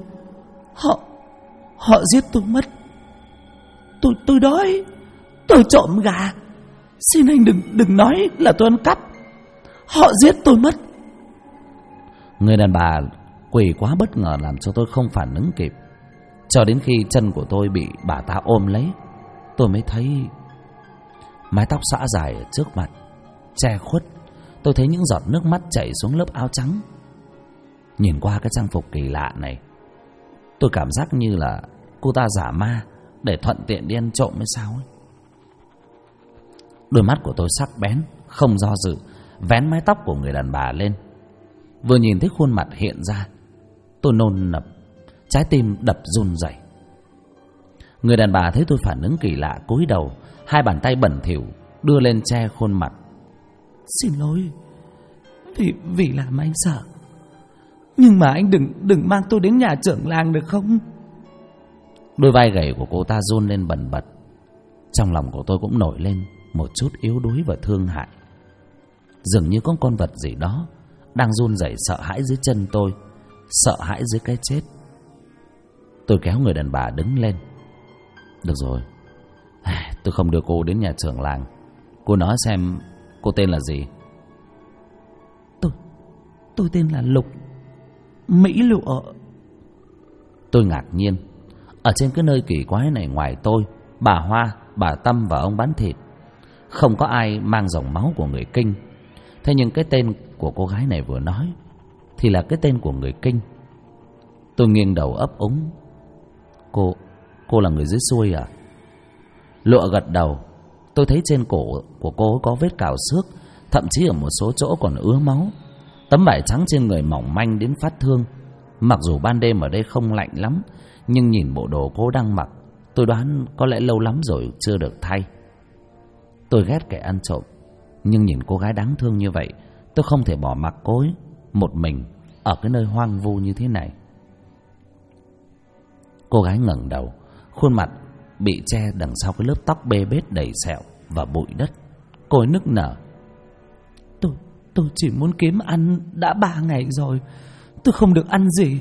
A: Họ giết tôi mất. Tôi đói, tôi trộm gà. Xin anh đừng nói là tôi ăn cắp. Họ giết tôi mất. Người đàn bà quỳ quá bất ngờ làm cho tôi không phản ứng kịp. Cho đến khi chân của tôi bị bà ta ôm lấy, tôi mới thấy mái tóc xõa dài ở trước mặt che khuất. Tôi thấy những giọt nước mắt chảy xuống lớp áo trắng. Nhìn qua cái trang phục kỳ lạ này, tôi cảm giác như là cô ta giả ma để thuận tiện đi ăn trộm hay sao ấy. Đôi mắt của tôi sắc bén, không do dự vén mái tóc của người đàn bà lên. Vừa nhìn thấy khuôn mặt hiện ra, tôi nôn nập, trái tim đập run rẩy. Người đàn bà thấy tôi phản ứng kỳ lạ, cúi đầu, hai bàn tay bẩn thỉu đưa lên che khuôn mặt. Xin lỗi, vì làm anh sợ. Nhưng mà anh đừng mang tôi đến nhà trưởng làng được không? Đôi vai gầy của cô ta run lên bần bật. Trong lòng của tôi cũng nổi lên một chút yếu đuối và thương hại. Dường như có con vật gì đó đang run rẩy sợ hãi dưới chân tôi, sợ hãi dưới cái chết. Tôi kéo người đàn bà đứng lên. Được rồi, tôi không đưa cô đến nhà trưởng làng. Cô nói xem cô tên là gì?
B: Tôi tên là Lục, Mỹ Lụa.
A: Tôi ngạc nhiên. Ở trên cái nơi kỳ quái này, ngoài tôi, bà Hoa, bà Tâm và ông bán thịt, không có ai mang dòng máu của người Kinh. Thế nhưng cái tên của cô gái này vừa nói thì là cái tên của người Kinh. Tôi nghiêng đầu ấp úng. Cô là người dưới xuôi à? Lụa gật đầu. Tôi thấy trên cổ của cô có vết cào xước, thậm chí ở một số chỗ còn ứa máu. Tấm vải trắng trên người mỏng manh đến phát thương. Mặc dù ban đêm ở đây không lạnh lắm, nhưng nhìn bộ đồ cô đang mặc, tôi đoán có lẽ lâu lắm rồi chưa được thay. Tôi ghét kẻ ăn trộm, nhưng nhìn cô gái đáng thương như vậy, tôi không thể bỏ mặc cô ấy một mình ở cái nơi hoang vu như thế này. Cô gái ngẩng đầu, khuôn mặt bị che đằng sau cái lớp tóc bê bết đầy sẹo và bụi đất. Cô ấy nức nở.
B: Tôi chỉ muốn kiếm ăn, đã 3 ngày rồi tôi không được ăn gì.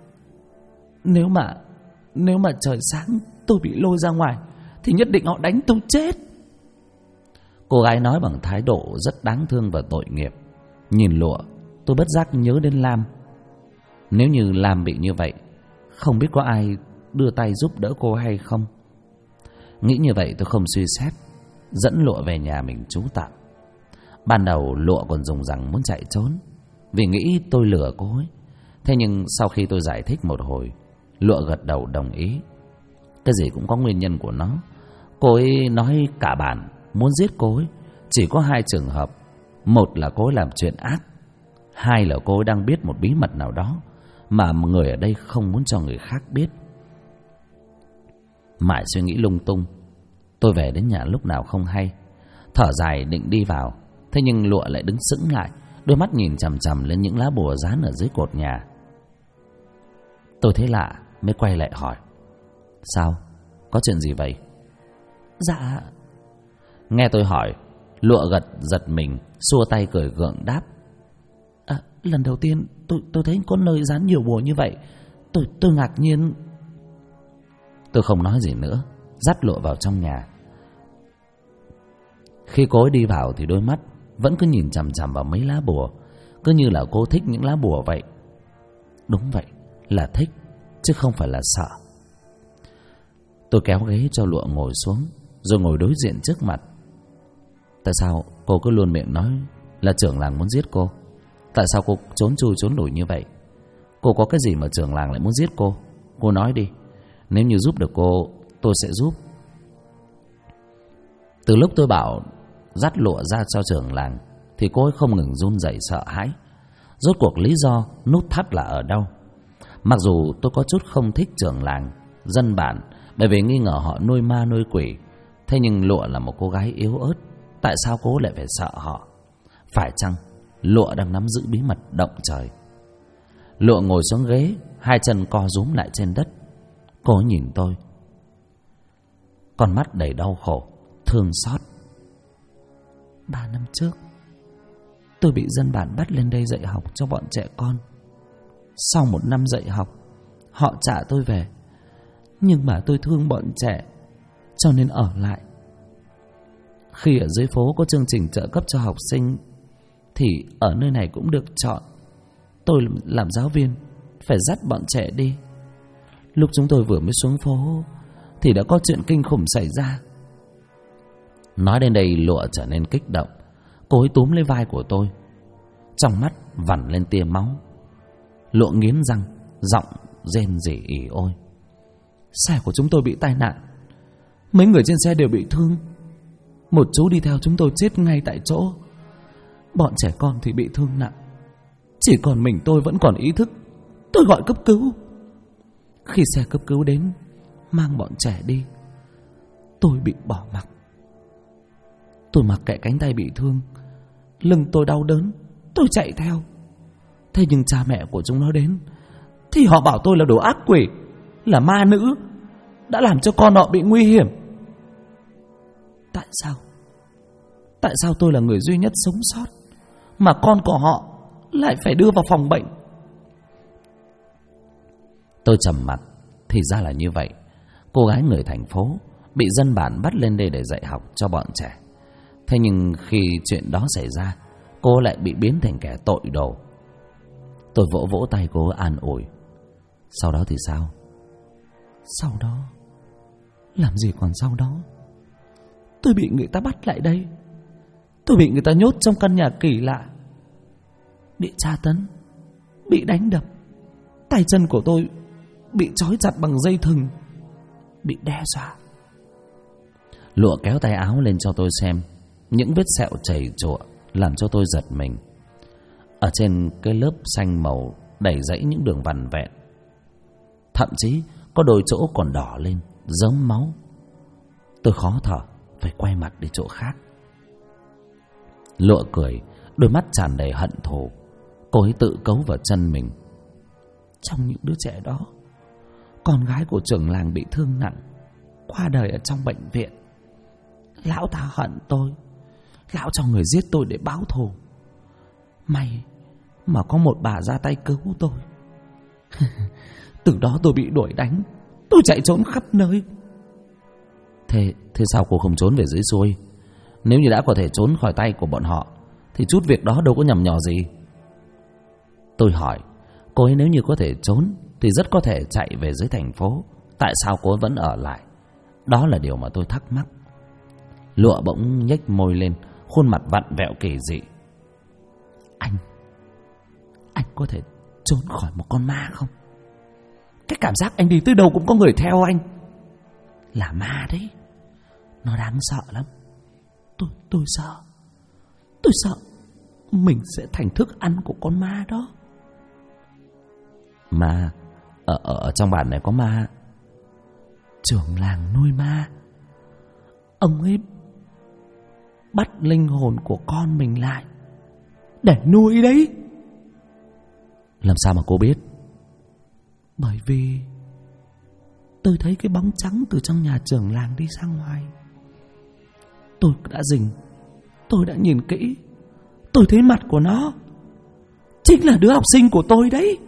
B: Nếu mà trời sáng tôi bị lôi ra ngoài thì nhất định họ đánh tôi chết.
A: Cô gái nói bằng thái độ rất đáng thương và tội nghiệp. Nhìn Lụa, tôi bất giác nhớ đến Lam. Nếu như Lam bị như vậy, không biết có ai đưa tay giúp đỡ cô hay không. Nghĩ như vậy tôi không suy xét, dẫn Lụa về nhà mình trú tạm. Ban đầu Lụa còn dùng rằng muốn chạy trốn vì nghĩ tôi lừa cô ấy. Thế nhưng sau khi tôi giải thích một hồi, Lụa gật đầu đồng ý. Cái gì cũng có nguyên nhân của nó. Cô ấy nói cả bản muốn giết cô ấy chỉ có 2 trường hợp. Một là cô ấy làm chuyện ác, 2 là cô ấy đang biết một bí mật nào đó mà người ở đây không muốn cho người khác biết. Mãi suy nghĩ lung tung, tôi về đến nhà lúc nào không hay. Thở dài định đi vào, thế nhưng Lụa lại đứng sững lại, đôi mắt nhìn chằm chằm lên những lá bùa dán ở dưới cột nhà. Tôi thấy lạ mới quay lại hỏi. Sao? Có chuyện gì vậy?
B: Dạ.
A: Nghe tôi hỏi, Lụa giật mình, xua tay cười gượng đáp.
B: Lần đầu tiên tôi thấy có nơi dán nhiều bùa như vậy. Tôi ngạc nhiên.
A: Tôi không nói gì nữa, dắt Lụa vào trong nhà. Khi cô ấy đi vào thì đôi mắt vẫn cứ nhìn chằm chằm vào mấy lá bùa, cứ như là cô thích những lá bùa vậy. Đúng vậy, là thích, chứ không phải là sợ. Tôi kéo ghế cho Lụa ngồi xuống, rồi ngồi đối diện trước mặt. Tại sao cô cứ luôn miệng nói là trưởng làng muốn giết cô? Tại sao cô trốn chui trốn lủi như vậy? Cô có cái gì mà trưởng làng lại muốn giết cô? Cô nói đi, nếu như giúp được cô, tôi sẽ giúp. Từ lúc tôi bảo dắt Lụa ra cho trưởng làng thì cô ấy không ngừng run rẩy sợ hãi. Rốt cuộc lý do nút thắt là ở đâu? Mặc dù tôi có chút không thích trưởng làng, dân bản, bởi vì nghi ngờ họ nuôi ma nuôi quỷ, thế nhưng Lụa là một cô gái yếu ớt, tại sao cô lại phải sợ họ? Phải chăng Lụa đang nắm giữ bí mật động trời? Lụa ngồi xuống ghế, 2 chân co rúm lại trên đất. Cô ấy nhìn tôi, con mắt đầy đau khổ, thương xót.
B: 3 năm trước, tôi bị dân bản bắt lên đây dạy học cho bọn trẻ con. Sau 1 năm dạy học, họ trả tôi về. Nhưng mà tôi thương bọn trẻ, cho nên ở lại. Khi ở dưới phố có chương trình trợ cấp cho học sinh, thì ở nơi này cũng được chọn. Tôi làm giáo viên, phải dắt bọn trẻ đi. Lúc chúng tôi vừa mới xuống phố thì đã có chuyện kinh khủng xảy ra. Nói đến đây Lụa trở nên kích động. Cô ấy túm lấy vai của tôi, trong mắt vằn lên tia máu. Lụa nghiến răng, giọng rên rỉ ỉ ôi. Xe của chúng tôi bị tai nạn, mấy người trên xe đều bị thương. Một chú đi theo chúng tôi chết ngay tại chỗ. Bọn trẻ con thì bị thương nặng, chỉ còn mình tôi vẫn còn ý thức. Tôi gọi cấp cứu. Khi xe cấp cứu đến mang bọn trẻ đi, tôi bị bỏ mặc. Tôi mặc kệ cánh tay bị thương, lưng tôi đau đớn, tôi chạy theo. Thế nhưng cha mẹ của chúng nó đến thì họ bảo tôi là đồ ác quỷ, là ma nữ, đã làm cho con họ bị nguy hiểm. Tại sao tôi là người duy nhất sống sót? mà con của họ lại phải đưa vào phòng bệnh.
A: Tôi trầm mặt. Thì ra là như vậy. Cô gái người thành phố bị dân bản bắt lên đây để dạy học cho bọn trẻ. Thế nhưng khi chuyện đó xảy ra, cô lại bị biến thành kẻ tội đồ. Tôi vỗ vỗ tay cô an ủi. Sau đó thì sao?
B: Sau đó? Làm gì còn sau đó? Tôi bị người ta bắt lại đây. Tôi bị người ta nhốt trong căn nhà kỳ lạ, bị tra tấn, bị đánh đập. Tay chân của tôi bị trói chặt bằng dây thừng, bị đe dọa.
A: Lụa kéo tay áo lên cho tôi xem. Những vết sẹo chảy chụa làm cho tôi giật mình. Ở trên cái lớp xanh màu đầy dãy những đường vằn vẹn, thậm chí có đôi chỗ còn đỏ lên giống máu. Tôi khó thở, phải quay mặt đi chỗ khác. Lụa cười, đôi mắt tràn đầy hận thù. Cô ấy tự cấu vào chân mình.
B: Trong những đứa trẻ đó, con gái của trưởng làng bị thương nặng, qua đời ở trong bệnh viện. Lão ta hận tôi. Lão cho người giết tôi để báo thù. May mà có một bà ra tay cứu tôi. Từ đó tôi bị đuổi đánh, tôi chạy trốn khắp nơi.
A: Thế sao cô không trốn về dưới xuôi? Nếu như đã có thể trốn khỏi tay của bọn họ thì chút việc đó đâu có nhằm nhò gì. Tôi hỏi cô ấy, nếu như có thể trốn thì rất có thể chạy về dưới thành phố. Tại sao cô ấy vẫn ở lại? Đó là điều mà tôi thắc mắc. Lụa bỗng nhếch môi lên, khuôn mặt vặn vẹo kỳ dị.
B: Anh có thể trốn khỏi một con ma không? Cái cảm giác anh đi tới đâu cũng có người theo anh. Là ma đấy. Nó đáng sợ lắm. Tôi sợ. Tôi sợ mình sẽ thành thức ăn của con ma đó.
A: Ma? Ở trong bản này có ma?
B: Trưởng làng nuôi ma. Ông ấy bắt linh hồn của con mình lại để nuôi đấy.
A: Làm sao mà cô biết?
B: Bởi vì tôi thấy cái bóng trắng từ trong nhà trưởng làng đi ra ngoài. Tôi đã rình, tôi đã nhìn kỹ. Tôi thấy mặt của nó. Chính là đứa học sinh của tôi đấy.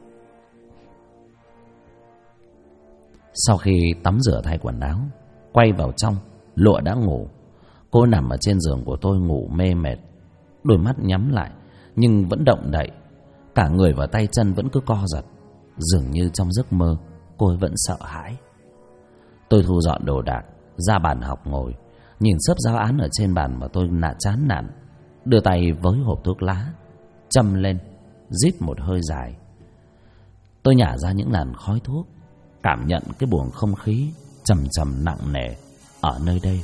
A: Sau khi tắm rửa thay quần áo, quay vào trong, Lụa đã ngủ. Cô nằm ở trên giường của tôi ngủ mê mệt, đôi mắt nhắm lại nhưng vẫn động đậy. Cả người và tay chân vẫn cứ co giật. Dường như trong giấc mơ cô ấy vẫn sợ hãi. Tôi thu dọn đồ đạc, ra bàn học ngồi, nhìn xấp giáo án ở trên bàn mà tôi chán nản. Đưa tay với hộp thuốc lá, châm lên, rít một hơi dài. Tôi nhả ra những làn khói thuốc, cảm nhận cái buồng không khí trầm trầm nặng nề ở nơi đây.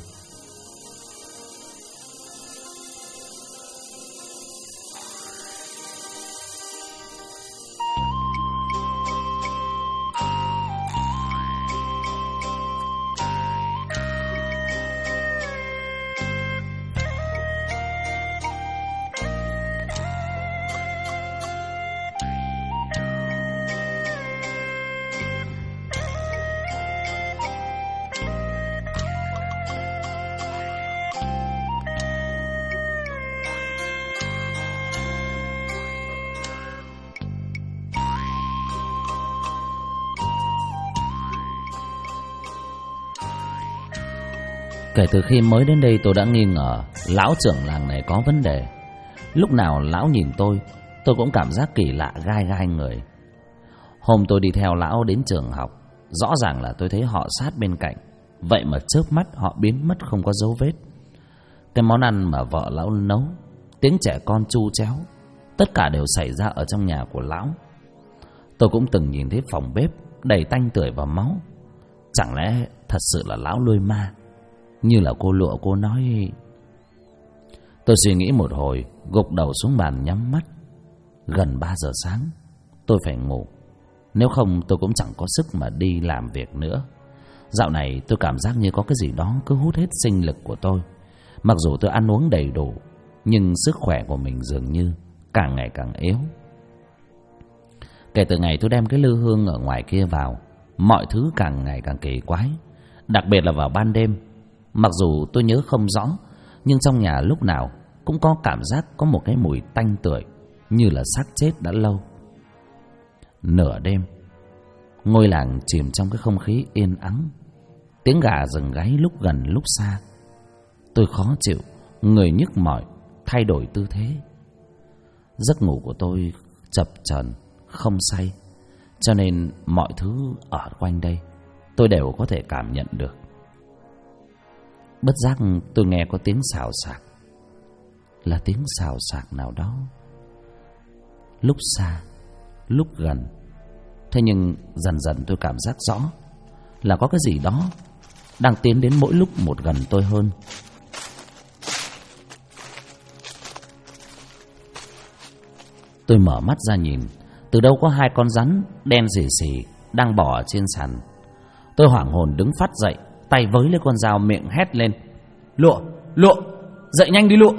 A: Kể từ khi mới đến đây tôi đã nghi ngờ lão trưởng làng này có vấn đề. Lúc nào lão nhìn tôi cũng cảm giác kỳ lạ gai gai người. Hôm tôi đi theo lão đến trường học, rõ ràng là tôi thấy họ sát bên cạnh. Vậy mà chớp mắt họ biến mất không có dấu vết. Cái món ăn mà vợ lão nấu, tiếng trẻ con tru chéo, tất cả đều xảy ra ở trong nhà của lão. Tôi cũng từng nhìn thấy phòng bếp đầy tanh tưởi và máu. Chẳng lẽ thật sự là lão nuôi ma như là cô Lụa cô nói? Tôi suy nghĩ một hồi, gục đầu xuống bàn nhắm mắt. Gần 3 giờ sáng, tôi phải ngủ. Nếu không tôi cũng chẳng có sức mà đi làm việc nữa. Dạo này tôi cảm giác như có cái gì đó cứ hút hết sinh lực của tôi. Mặc dù tôi ăn uống đầy đủ, nhưng sức khỏe của mình dường như càng ngày càng yếu. Kể từ ngày tôi đem cái lư hương ở ngoài kia vào, mọi thứ càng ngày càng kỳ quái. Đặc biệt là vào ban đêm. Mặc dù tôi nhớ không rõ, nhưng trong nhà lúc nào cũng có cảm giác có một cái mùi tanh tưởi như là xác chết đã lâu. Nửa đêm, ngôi làng chìm trong cái không khí yên ắng. Tiếng gà rừng gáy lúc gần lúc xa. Tôi khó chịu, người nhức mỏi, thay đổi tư thế. Giấc ngủ của tôi chập chờn, không say, cho nên mọi thứ ở quanh đây tôi đều có thể cảm nhận được. Bất giác tôi nghe có tiếng xào xạc. Là tiếng xào xạc nào đó, lúc xa, lúc gần. Thế nhưng dần dần tôi cảm giác rõ là có cái gì đó đang tiến đến mỗi lúc một gần tôi hơn. Tôi mở mắt ra nhìn, từ đâu có hai con rắn đen rỉ rỉ đang bò trên sàn. Tôi hoảng hồn đứng phát dậy, tay với lấy con dao, miệng hét lên: Lụa, Lụa, dậy nhanh đi Lụa.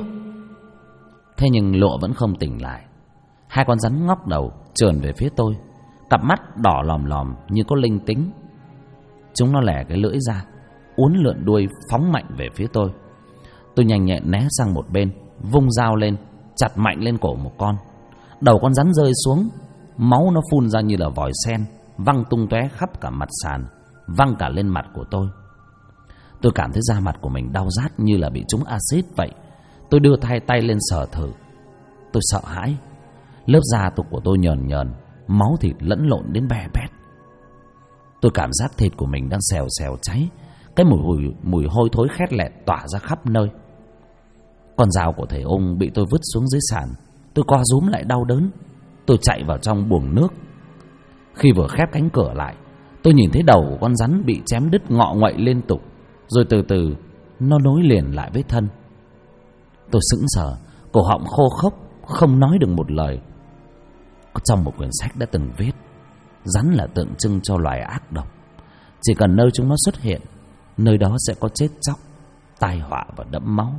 A: Thế nhưng Lụa vẫn không tỉnh lại. Hai con rắn ngóc đầu trườn về phía tôi, cặp mắt đỏ lòm lòm như có linh tính. Chúng nó lẻ cái lưỡi ra, uốn lượn đuôi phóng mạnh về phía tôi. Tôi nhanh nhẹn né sang một bên, vung dao lên, chặt mạnh lên cổ một con. Đầu con rắn rơi xuống, máu nó phun ra như là vòi sen, văng tung tóe khắp cả mặt sàn, văng cả lên mặt của tôi. Tôi cảm thấy da mặt của mình đau rát như là bị trúng axit vậy. Tôi đưa tay lên sờ thử. Tôi sợ hãi. Lớp da của tôi nhờn nhờn, máu thịt lẫn lộn đến bè bét. Tôi cảm giác thịt của mình đang xèo xèo cháy. Cái mùi hôi thối khét lẹt tỏa ra khắp nơi. Con dao của thầy Ung bị tôi vứt xuống dưới sàn. Tôi co rúm lại đau đớn. Tôi chạy vào trong buồng nước. Khi vừa khép cánh cửa lại, tôi nhìn thấy đầu của con rắn bị chém đứt ngọ nguậy liên tục, rồi từ từ nó nối liền lại với thân. Tôi sững sờ, cổ họng khô khốc, không nói được một lời. Trong một quyển sách đã từng viết, rắn là tượng trưng cho loài ác độc. Chỉ cần nơi chúng nó xuất hiện, nơi đó sẽ có chết chóc, tai họa và đẫm máu.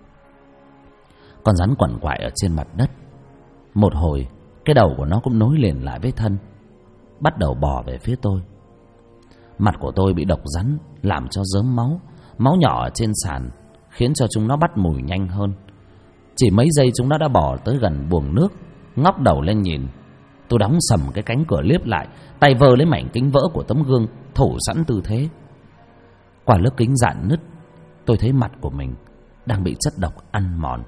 A: Con rắn quằn quại ở trên mặt đất. Một hồi, cái đầu của nó cũng nối liền lại với thân, bắt đầu bò về phía tôi. Mặt của tôi bị độc rắn làm cho rớm máu. Máu nhỏ ở trên sàn khiến cho chúng nó bắt mùi nhanh hơn. Chỉ mấy giây chúng nó đã bò tới gần buồng nước, ngóc đầu lên nhìn. Tôi đóng sầm cái cánh cửa liếp lại, tay vơ lấy mảnh kính vỡ của tấm gương, thủ sẵn tư thế. Qua lớp kính rạn nứt, tôi thấy mặt của mình đang bị chất độc ăn mòn.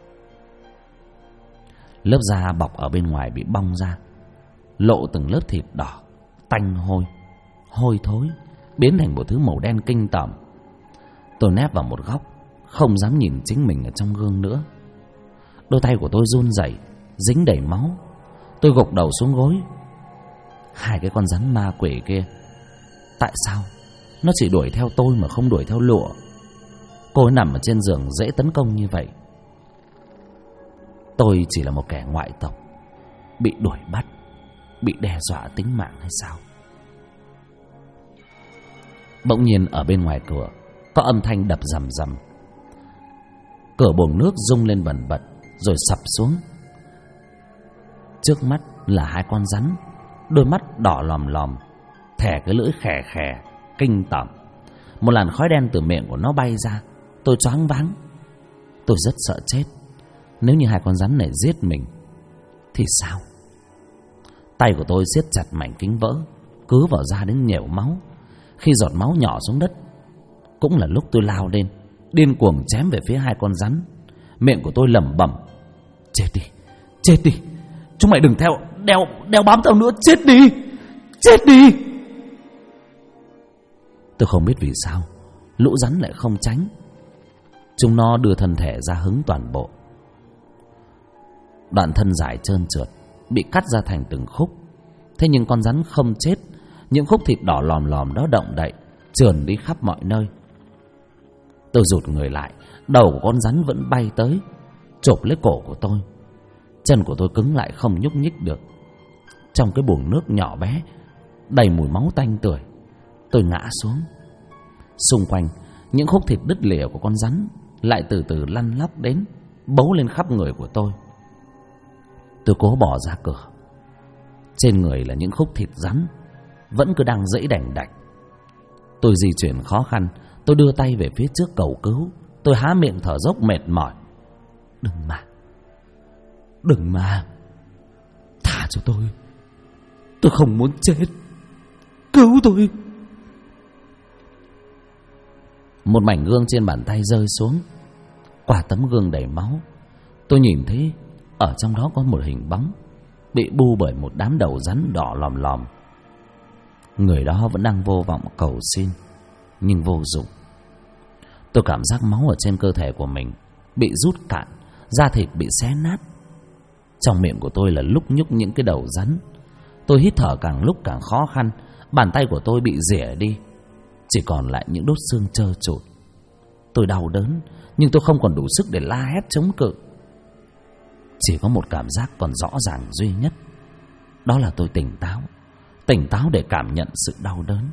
A: Lớp da bọc ở bên ngoài bị bong ra, lộ từng lớp thịt đỏ, tanh hôi, hôi thối, biến thành một thứ màu đen kinh tởm. Tôi nép vào một góc, không dám nhìn chính mình ở trong gương nữa. Đôi tay của tôi run rẩy, dính đầy máu. Tôi gục đầu xuống gối. Hai cái con rắn ma quỷ kia, tại sao nó chỉ đuổi theo tôi mà không đuổi theo Lụa? Cô ấy nằm ở trên giường dễ tấn công như vậy. Tôi chỉ là một kẻ ngoại tộc, bị đuổi bắt, bị đe dọa tính mạng hay sao? Bỗng nhiên ở bên ngoài cửa có âm thanh đập rầm rầm. Cửa buồng nước rung lên bần bật rồi sập xuống. Trước mắt là hai con rắn, đôi mắt đỏ lòm lòm, thè cái lưỡi khè khè, kinh tởm. Một làn khói đen từ miệng của nó bay ra. Tôi choáng váng. Tôi rất sợ chết. Nếu như hai con rắn này giết mình thì sao? Tay của tôi siết chặt mảnh kính vỡ, cứ vào da đến nhểu máu. Khi giọt máu nhỏ xuống đất, cũng là lúc tôi lao lên, điên cuồng chém về phía hai con rắn. Miệng của tôi lẩm bẩm: chết đi, chết đi, chúng mày đừng theo đeo bám tao nữa, chết đi, chết đi. Tôi không biết vì sao lũ rắn lại không tránh. Chúng nó đưa thân thể ra hứng toàn bộ. Đoạn thân dài trơn trượt bị cắt ra thành từng khúc. Thế nhưng con rắn không chết. Những khúc thịt đỏ lòm lòm đó động đậy, trườn đi khắp mọi nơi. Tôi rụt người lại. Đầu của con rắn vẫn bay tới, chộp lấy cổ của tôi. Chân của tôi cứng lại không nhúc nhích được. Trong cái buồng nước nhỏ bé đầy mùi máu tanh tưởi, tôi ngã xuống. Xung quanh, những khúc thịt đứt lìa của con rắn lại từ từ lăn lóc đến, bấu lên khắp người của tôi. Tôi cố bỏ ra cửa. Trên người là những khúc thịt rắn vẫn cứ đang giãy đành đạch. Tôi di chuyển khó khăn. Tôi đưa tay về phía trước cầu cứu. Tôi há miệng thở dốc mệt mỏi.
B: Đừng mà. Thả cho tôi không muốn chết. Cứu tôi.
A: Một mảnh gương trên bàn tay rơi xuống. Qua tấm gương đầy máu, tôi nhìn thấy ở trong đó có một hình bóng bị bu bởi một đám đầu rắn đỏ lòm lòm. Người đó vẫn đang vô vọng cầu xin, nhưng vô dụng. Tôi cảm giác máu ở trên cơ thể của mình bị rút cạn, da thịt bị xé nát. Trong miệng của tôi là lúc nhúc những cái đầu rắn. Tôi hít thở càng lúc càng khó khăn. Bàn tay của tôi bị rỉa đi, chỉ còn lại những đốt xương trơ trụi. Tôi đau đớn, nhưng tôi không còn đủ sức để la hét chống cự. Chỉ có một cảm giác còn rõ ràng duy nhất, đó là tôi tỉnh táo để cảm nhận sự đau đớn.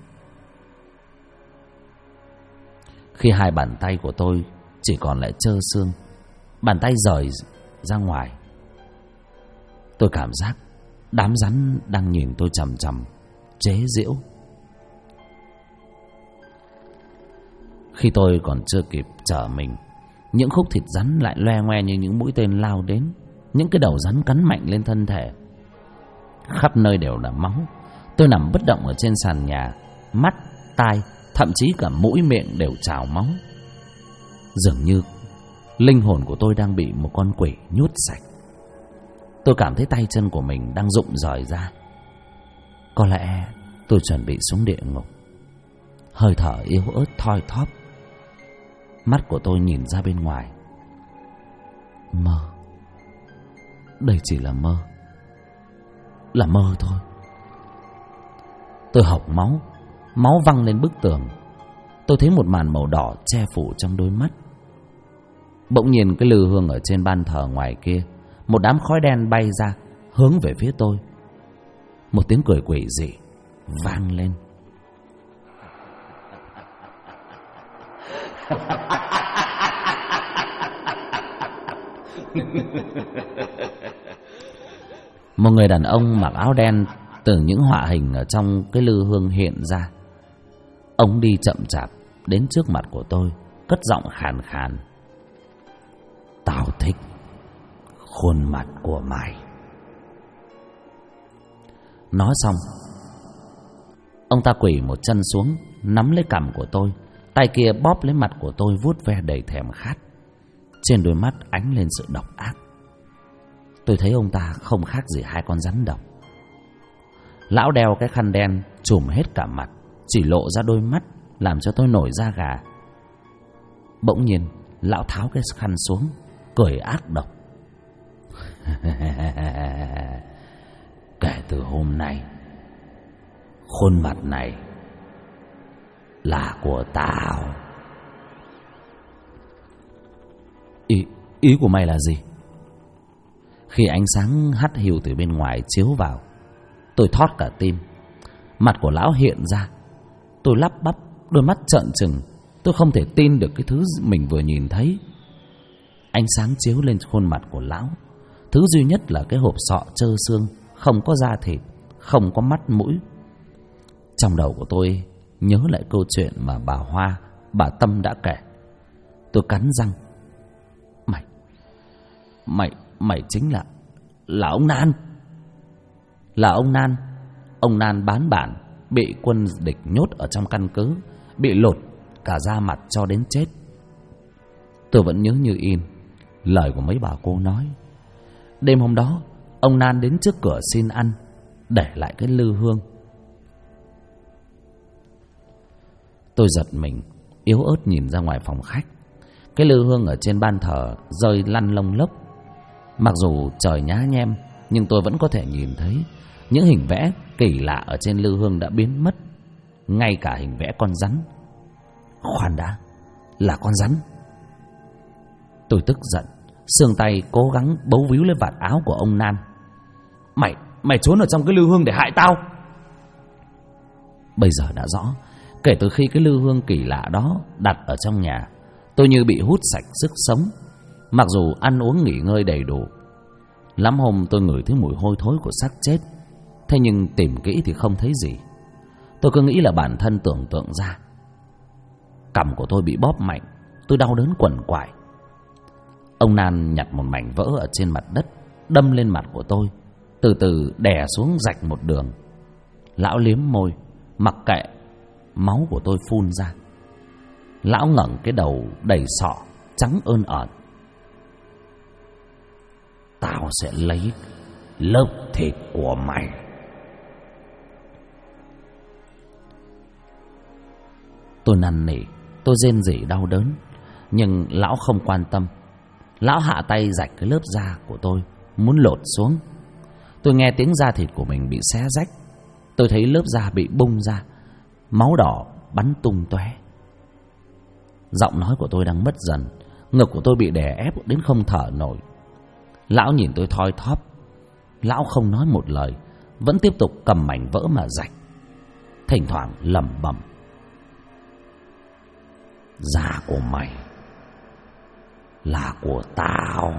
A: Khi hai bàn tay của tôi chỉ còn lại trơ xương, bàn tay rời ra ngoài, tôi cảm giác đám rắn đang nhìn tôi chằm chằm, chế giễu. Khi tôi còn chưa kịp trở mình, những khúc thịt rắn lại loe ngoe như những mũi tên lao đến. Những cái đầu rắn cắn mạnh lên thân thể, khắp nơi đều là máu. Tôi nằm bất động ở trên sàn nhà, mắt, tai, thậm chí cả mũi miệng đều trào máu. Dường như linh hồn của tôi đang bị một con quỷ nhốt sạch. Tôi cảm thấy tay chân của mình đang rụng rời ra. Có lẽ tôi chuẩn bị xuống địa ngục. Hơi thở yếu ớt thoi thóp. Mắt của tôi nhìn ra bên ngoài. Mơ. Đây chỉ là mơ. Là mơ thôi. Tôi hộc máu. Máu văng lên bức tường. Tôi thấy một màn màu đỏ che phủ trong đôi mắt. Bỗng nhiên cái lư hương ở trên ban thờ ngoài kia, một đám khói đen bay ra, hướng về phía tôi. Một tiếng cười quỷ dị vang lên. Một người đàn ông mặc áo đen từ những họa hình ở trong cái lư hương hiện ra. Ông đi chậm chạp đến trước mặt của tôi, cất giọng khàn khàn. Tao thích khuôn mặt của mày. Nói xong, ông ta quỳ một chân xuống, nắm lấy cằm của tôi, tay kia bóp lấy mặt của tôi, vuốt ve đầy thèm khát. Trên đôi mắt ánh lên sự độc ác. Tôi thấy ông ta không khác gì hai con rắn độc. Lão đeo cái khăn đen trùm hết cả mặt, chỉ lộ ra đôi mắt, làm cho tôi nổi da gà. Bỗng nhiên lão tháo cái khăn xuống, cười ác độc. Kể từ hôm nay, khuôn mặt này là của tao. Ý của mày là gì? Khi ánh sáng hắt hiu từ bên ngoài chiếu vào, tôi thót cả tim. Mặt của lão hiện ra. Tôi lắp bắp, đôi mắt trợn trừng. Tôi không thể tin được cái thứ mình vừa nhìn thấy. Ánh sáng chiếu lên khuôn mặt của lão. Thứ duy nhất là cái hộp sọ trơ xương, không có da thịt, không có mắt mũi. Trong đầu của tôi nhớ lại câu chuyện mà bà Hoa, bà Tâm đã kể. Tôi cắn răng. Mày chính là ông Nan. Là ông Nan. Ông Nan bán bản, bị quân địch nhốt ở trong căn cứ, bị lột cả da mặt cho đến chết. Tôi vẫn nhớ như in lời của mấy bà cô nói. Đêm hôm đó, ông Nan đến trước cửa xin ăn, để lại cái lư hương. Tôi giật mình, yếu ớt nhìn ra ngoài phòng khách. Cái lư hương ở trên ban thờ rơi lăn lông lốc. Mặc dù trời nhá nhem, nhưng tôi vẫn có thể nhìn thấy những hình vẽ kỳ lạ ở trên lư hương đã biến mất. Ngay cả hình vẽ con rắn. Khoan đã, là con rắn. Tôi tức giận, xương tay cố gắng bấu víu lên vạt áo của ông Nan. Mày trốn ở trong cái lư hương để hại tao. Bây giờ đã rõ, kể từ khi cái lư hương kỳ lạ đó đặt ở trong nhà, tôi như bị hút sạch sức sống. Mặc dù ăn uống nghỉ ngơi đầy đủ, lắm hôm tôi ngửi thấy mùi hôi thối của xác chết. Thế nhưng tìm kỹ thì không thấy gì. Tôi cứ nghĩ là bản thân tưởng tượng ra. Cằm của tôi bị bóp mạnh, tôi đau đớn quằn quại. Ông Nan nhặt một mảnh vỡ ở trên mặt đất, đâm lên mặt của tôi, từ từ đè xuống rạch một đường. Lão liếm môi, mặc kệ máu của tôi phun ra. Lão ngẩng cái đầu đầy sọ trắng ơn ởn. Tao sẽ lấy lớp thịt của mày. Tôi năn nỉ, tôi rên rỉ đau đớn, nhưng lão không quan tâm. Lão hạ tay rạch cái lớp da của tôi, muốn lột xuống. Tôi nghe tiếng da thịt của mình bị xé rách. Tôi thấy lớp da bị bung ra, máu đỏ bắn tung tóe. Giọng nói của tôi đang mất dần, ngực của tôi bị đè ép đến không thở nổi. Lão nhìn tôi thoi thóp. Lão không nói một lời, vẫn tiếp tục cầm mảnh vỡ mà rạch, thỉnh thoảng lẩm bẩm: da của mày là của tao,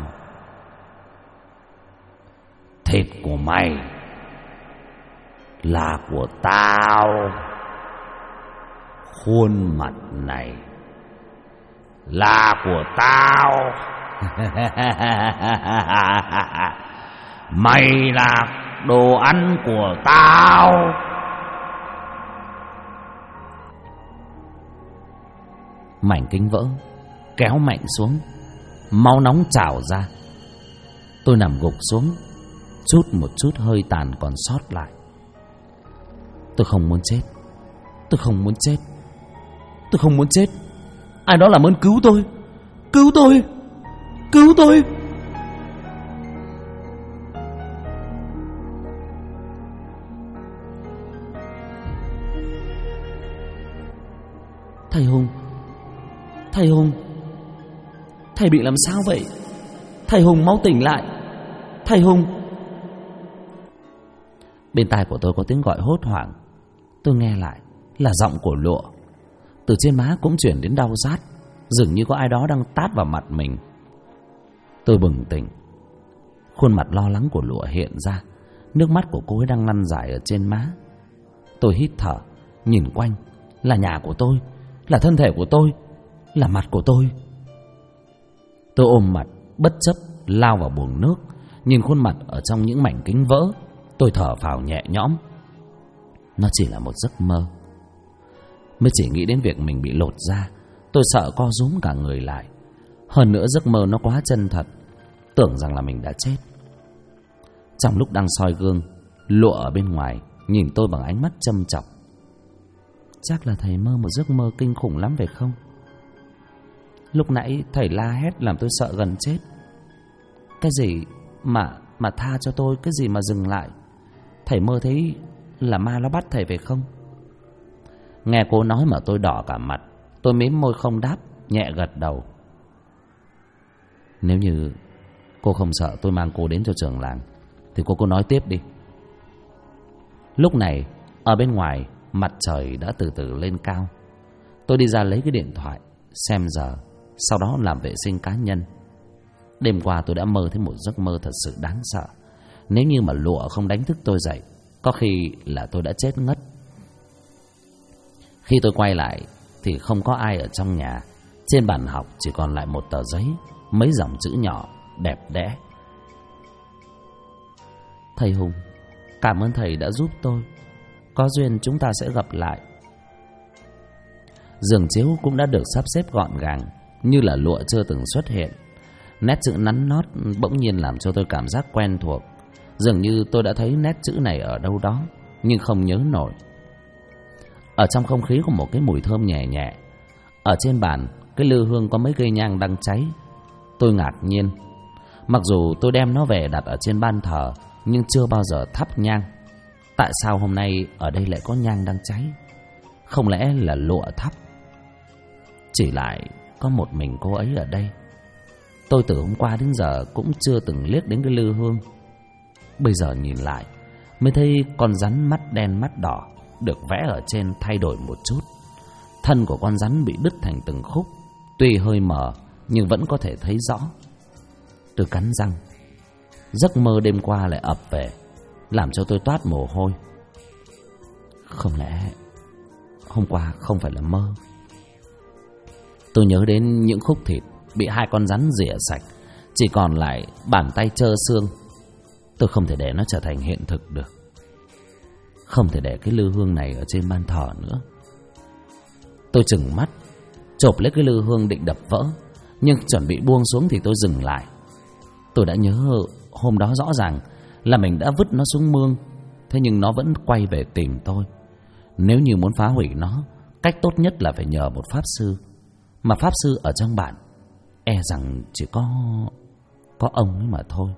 A: thịt của mày là của tao, khuôn mặt này là của tao. Mày là đồ ăn của tao. Mảnh kính vỡ kéo mạnh xuống, máu nóng trào ra. Tôi nằm gục xuống, chút một chút hơi tàn còn sót lại. Tôi không muốn chết. Tôi không muốn chết. Tôi không muốn chết. Ai đó làm ơn cứu tôi. Cứu tôi. Cứu tôi. Thầy Hùng. Thầy Hùng. Thầy bị làm sao vậy? Thầy Hùng mau tỉnh lại. Thầy Hùng. Bên tai của tôi có tiếng gọi hốt hoảng. Tôi nghe lại là giọng của Lụa. Từ trên má cũng chuyển đến đau rát, dường như có ai đó đang tát vào mặt mình. Tôi bừng tỉnh. Khuôn mặt lo lắng của Lụa hiện ra, nước mắt của cô ấy đang lăn dài ở trên má. Tôi hít thở, nhìn quanh. Là nhà của tôi, là thân thể của tôi, là mặt của tôi. Tôi ôm mặt bất chấp lao vào buồng nước, nhìn khuôn mặt ở trong những mảnh kính vỡ. Tôi thở phào nhẹ nhõm. Nó chỉ là một giấc mơ. Mới chỉ nghĩ đến việc mình bị lột da, tôi sợ co rúm cả người lại. Hơn nữa giấc mơ nó quá chân thật, tưởng rằng là mình đã chết. Trong lúc đang soi gương, Lụa ở bên ngoài nhìn tôi bằng ánh mắt châm chọc. Chắc là thầy mơ một giấc mơ kinh khủng lắm phải không? Lúc nãy thầy la hét làm tôi sợ gần chết. Cái gì mà tha cho tôi, cái gì mà dừng lại? Thầy mơ thấy là ma nó bắt thầy phải không? Nghe cô nói mà tôi đỏ cả mặt. Tôi mím môi không đáp, nhẹ gật đầu. Nếu như cô không sợ tôi mang cô đến cho trường làng thì cô nói tiếp đi. Lúc này ở bên ngoài mặt trời đã từ từ lên cao. Tôi đi ra lấy cái điện thoại xem giờ, sau đó làm vệ sinh cá nhân. Đêm qua tôi đã mơ thấy một giấc mơ thật sự đáng sợ. Nếu như mà Lụa không đánh thức tôi dậy, có khi là tôi đã chết ngất. Khi tôi quay lại thì không có ai ở trong nhà. Trên bàn học chỉ còn lại một tờ giấy, mấy dòng chữ nhỏ đẹp đẽ. Thầy Hùng, cảm ơn thầy đã giúp tôi. Có duyên chúng ta sẽ gặp lại. Giường chiếu cũng đã được sắp xếp gọn gàng, như là Lụa chưa từng xuất hiện. Nét chữ nắn nót bỗng nhiên làm cho tôi cảm giác quen thuộc. Dường như tôi đã thấy nét chữ này ở đâu đó, nhưng không nhớ nổi. Ở trong không khí có một cái mùi thơm nhẹ nhẹ. Ở trên bàn, cái lư hương có mấy cây nhang đang cháy. Tôi ngạc nhiên. Mặc dù tôi đem nó về đặt ở trên ban thờ, nhưng chưa bao giờ thắp nhang. Tại sao hôm nay ở đây lại có nhang đang cháy? Không lẽ là Lụa thắp? Chỉ lại có một mình cô ấy ở đây. Tôi từ hôm qua đến giờ cũng chưa từng liếc đến cái lư hương. Bây giờ nhìn lại mới thấy con rắn mắt đen mắt đỏ được vẽ ở trên thay đổi một chút. Thân của con rắn bị đứt thành từng khúc, tuy hơi mờ nhưng vẫn có thể thấy rõ. Tôi cắn răng. Giấc mơ đêm qua lại ập về, làm cho tôi toát mồ hôi. Không lẽ hôm qua không phải là mơ? Tôi nhớ đến những khúc thịt bị hai con rắn rỉa sạch, chỉ còn lại bàn tay trơ xương. Tôi không thể để nó trở thành hiện thực được, không thể để cái lư hương này ở trên ban thờ nữa. Tôi trừng mắt chộp lấy cái lư hương định đập vỡ, nhưng chuẩn bị buông xuống thì tôi dừng lại. Tôi đã nhớ hôm đó rõ ràng là mình đã vứt nó xuống mương, thế nhưng nó vẫn quay về tìm tôi. Nếu như muốn phá hủy nó, cách tốt nhất là phải nhờ một pháp sư, mà pháp sư ở trong bản e rằng chỉ có ông ấy mà thôi.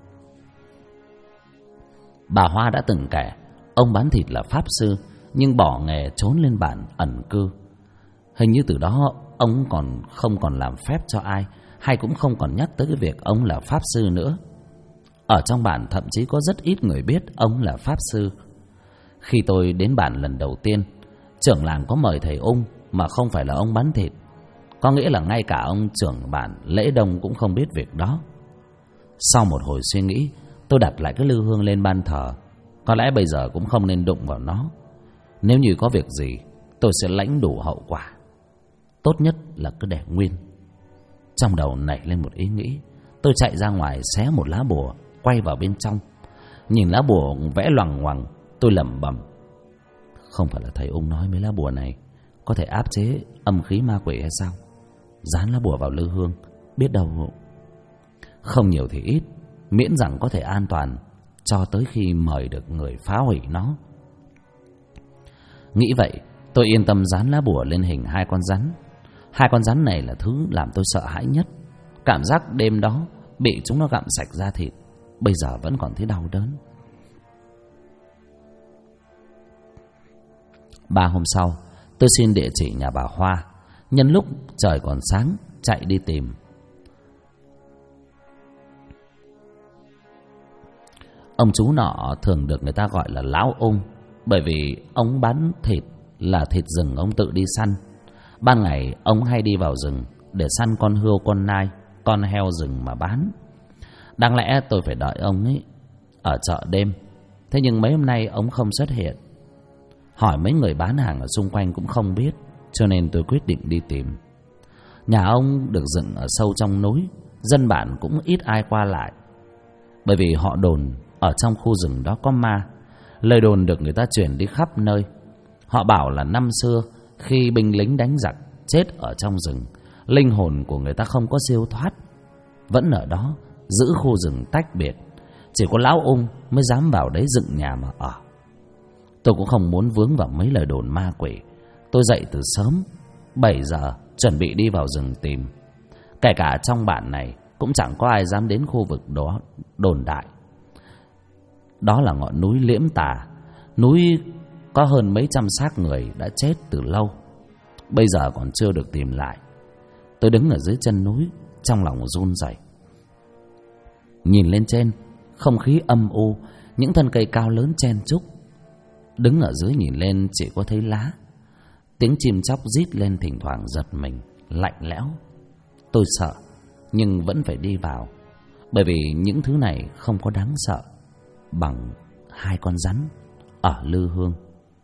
A: Bà Hoa đã từng kể ông bán thịt là pháp sư, nhưng bỏ nghề trốn lên bản ẩn cư. Hình như từ đó ông không còn làm phép cho ai, hay cũng không còn nhắc tới cái việc ông là pháp sư nữa. Ở trong bản thậm chí có rất ít người biết ông là pháp sư. Khi tôi đến bản lần đầu tiên, trưởng làng có mời thầy Ung mà không phải là ông bán thịt. Có nghĩa là ngay cả ông trưởng bản Lễ Đông cũng không biết việc đó. Sau một hồi suy nghĩ, tôi đặt lại cái lư hương lên ban thờ. Có lẽ bây giờ cũng không nên đụng vào nó. Nếu như có việc gì, tôi sẽ lãnh đủ hậu quả. Tốt nhất là cứ để nguyên. Trong đầu nảy lên một ý nghĩ. Tôi chạy ra ngoài xé một lá bùa, quay vào bên trong. Nhìn lá bùa vẽ loằng ngoằng, tôi lẩm bẩm: không phải là thầy Ung nói mấy lá bùa này có thể áp chế âm khí ma quỷ hay sao? Dán lá bùa vào lư hương, biết đâu không nhiều thì ít, miễn rằng có thể an toàn cho tới khi mời được người phá hủy nó. Nghĩ vậy, tôi yên tâm dán lá bùa lên hình hai con rắn. Hai con rắn này là thứ làm tôi sợ hãi nhất. Cảm giác đêm đó bị chúng nó gặm sạch da thịt, bây giờ vẫn còn thấy đau đớn. 3 hôm sau, tôi xin địa chỉ nhà bà Hoa. Nhân lúc trời còn sáng, chạy đi tìm. Ông chú nọ thường được người ta gọi là Lão Ung, bởi vì ông bán thịt là thịt rừng ông tự đi săn. Ban ngày ông hay đi vào rừng để săn con hươu, con nai, con heo rừng mà bán. Đáng lẽ tôi phải đợi ông ấy ở chợ đêm, thế nhưng mấy hôm nay ông không xuất hiện. Hỏi mấy người bán hàng ở xung quanh cũng không biết, cho nên tôi quyết định đi tìm. Nhà ông được dựng ở sâu trong núi, dân bản cũng ít ai qua lại, bởi vì họ đồn ở trong khu rừng đó có ma. Lời đồn được người ta truyền đi khắp nơi. Họ bảo là năm xưa khi binh lính đánh giặc chết ở trong rừng, linh hồn của người ta không có siêu thoát, vẫn ở đó giữ khu rừng tách biệt. Chỉ có Lão Ung mới dám vào đấy dựng nhà mà ở. Tôi cũng không muốn vướng vào mấy lời đồn ma quỷ. Tôi dậy từ sớm 7 giờ chuẩn bị đi vào rừng tìm. Kể cả trong bản này cũng chẳng có ai dám đến khu vực đó đồn đại. Đó là ngọn núi Liễm Tà. Núi có hơn mấy trăm xác người đã chết từ lâu, bây giờ còn chưa được tìm lại. Tôi đứng ở dưới chân núi, trong lòng run rẩy. Nhìn lên trên, không khí âm u, những thân cây cao lớn chen chúc. Đứng ở dưới nhìn lên chỉ có thấy lá. Tiếng chim chóc rít lên thỉnh thoảng giật mình, lạnh lẽo. Tôi sợ, nhưng vẫn phải đi vào, bởi vì những thứ này không có đáng sợ bằng hai con rắn ở lư hương.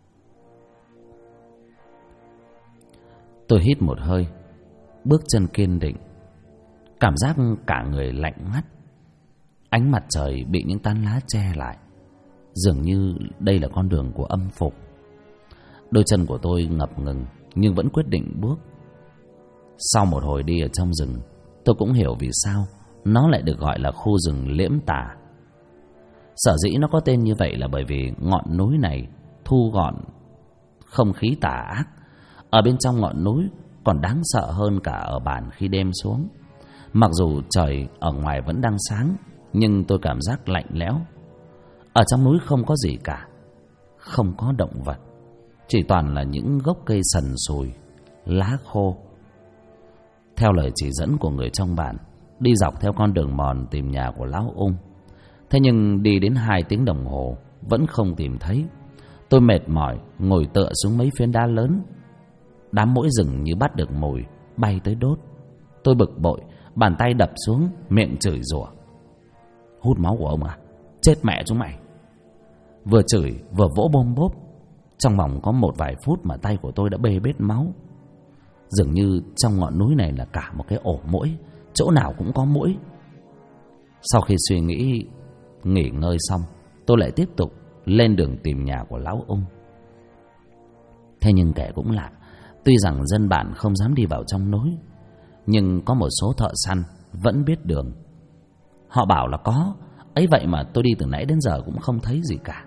A: Tôi hít một hơi, bước chân kiên định. Cảm giác cả người lạnh ngắt. Ánh mặt trời bị những tán lá che lại, dường như đây là con đường của âm phủ. Đôi chân của tôi ngập ngừng, nhưng vẫn quyết định bước. Sau một hồi đi ở trong rừng, tôi cũng hiểu vì sao nó lại được gọi là khu rừng Liễm Tà. Sở dĩ nó có tên như vậy là bởi vì ngọn núi này thu gọn không khí tà ác. Ở bên trong ngọn núi còn đáng sợ hơn cả ở bản khi đêm xuống. Mặc dù trời ở ngoài vẫn đang sáng, nhưng tôi cảm giác lạnh lẽo. Ở trong núi không có gì cả, không có động vật, chỉ toàn là những gốc cây sần sùi, lá khô. Theo lời chỉ dẫn của người trong bản, đi dọc theo con đường mòn tìm nhà của Lão Ung. Thế nhưng đi đến 2 tiếng đồng hồ vẫn không tìm thấy. Tôi mệt mỏi ngồi tựa xuống mấy phiến đá lớn. Đám muỗi rừng như bắt được mồi bay tới đốt. Tôi bực bội, bàn tay đập xuống, miệng chửi rủa: hút máu của ông à? Chết mẹ chúng mày! Vừa chửi vừa vỗ bôm bốp. Trong vòng có một vài phút mà tay của tôi đã bê bết máu. Dường như trong ngọn núi này là cả một cái ổ muỗi, chỗ nào cũng có muỗi. Sau khi suy nghĩ nghỉ ngơi xong, tôi lại tiếp tục lên đường tìm nhà của lão Ung. Thế nhưng kể cũng lạ, tuy rằng dân bản không dám đi vào trong núi, nhưng có một số thợ săn vẫn biết đường. Họ bảo là có, ấy vậy mà tôi đi từ nãy đến giờ cũng không thấy gì cả.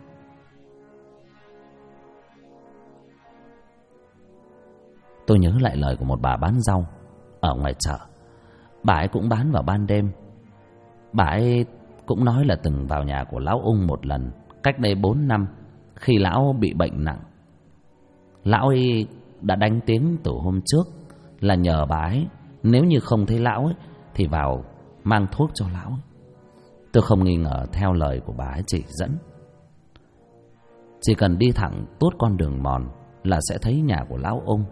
A: Tôi nhớ lại lời của một bà bán rau ở ngoài chợ. Bà ấy cũng bán vào ban đêm. Bà ấy cũng nói là từng vào nhà của lão Ung một lần, cách đây 4 năm, khi lão bị bệnh nặng. Lão ấy đã đánh tiếng từ hôm trước là nhờ bà ấy, nếu như không thấy lão ấy thì vào mang thuốc cho lão ấy. Tôi không nghi ngờ theo lời của bà ấy chỉ dẫn. Chỉ cần đi thẳng tuốt con đường mòn là sẽ thấy nhà của lão Ung.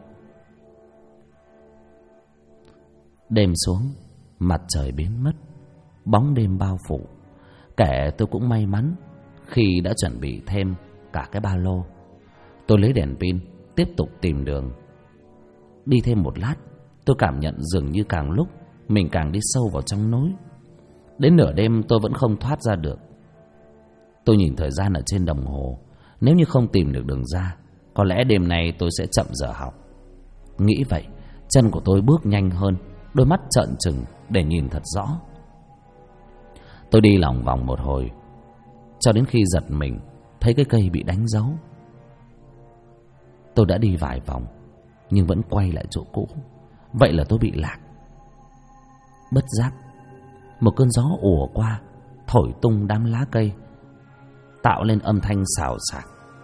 A: Đêm xuống, mặt trời biến mất, bóng đêm bao phủ. Kể tôi cũng may mắn khi đã chuẩn bị thêm cả cái ba lô. Tôi lấy đèn pin tiếp tục tìm đường. Đi thêm một lát, tôi cảm nhận dường như càng lúc mình càng đi sâu vào trong núi. Đến nửa đêm tôi vẫn không thoát ra được. Tôi nhìn thời gian ở trên đồng hồ, nếu như không tìm được đường ra, có lẽ đêm nay tôi sẽ chậm giờ học. Nghĩ vậy, chân của tôi bước nhanh hơn, đôi mắt trợn trừng để nhìn thật rõ. Tôi đi lòng vòng một hồi, cho đến khi giật mình thấy cái cây bị đánh dấu. Tôi đã đi vài vòng nhưng vẫn quay lại chỗ cũ. Vậy là tôi bị lạc. Bất giác, một cơn gió ùa qua, thổi tung đám lá cây, tạo lên âm thanh xào xạc.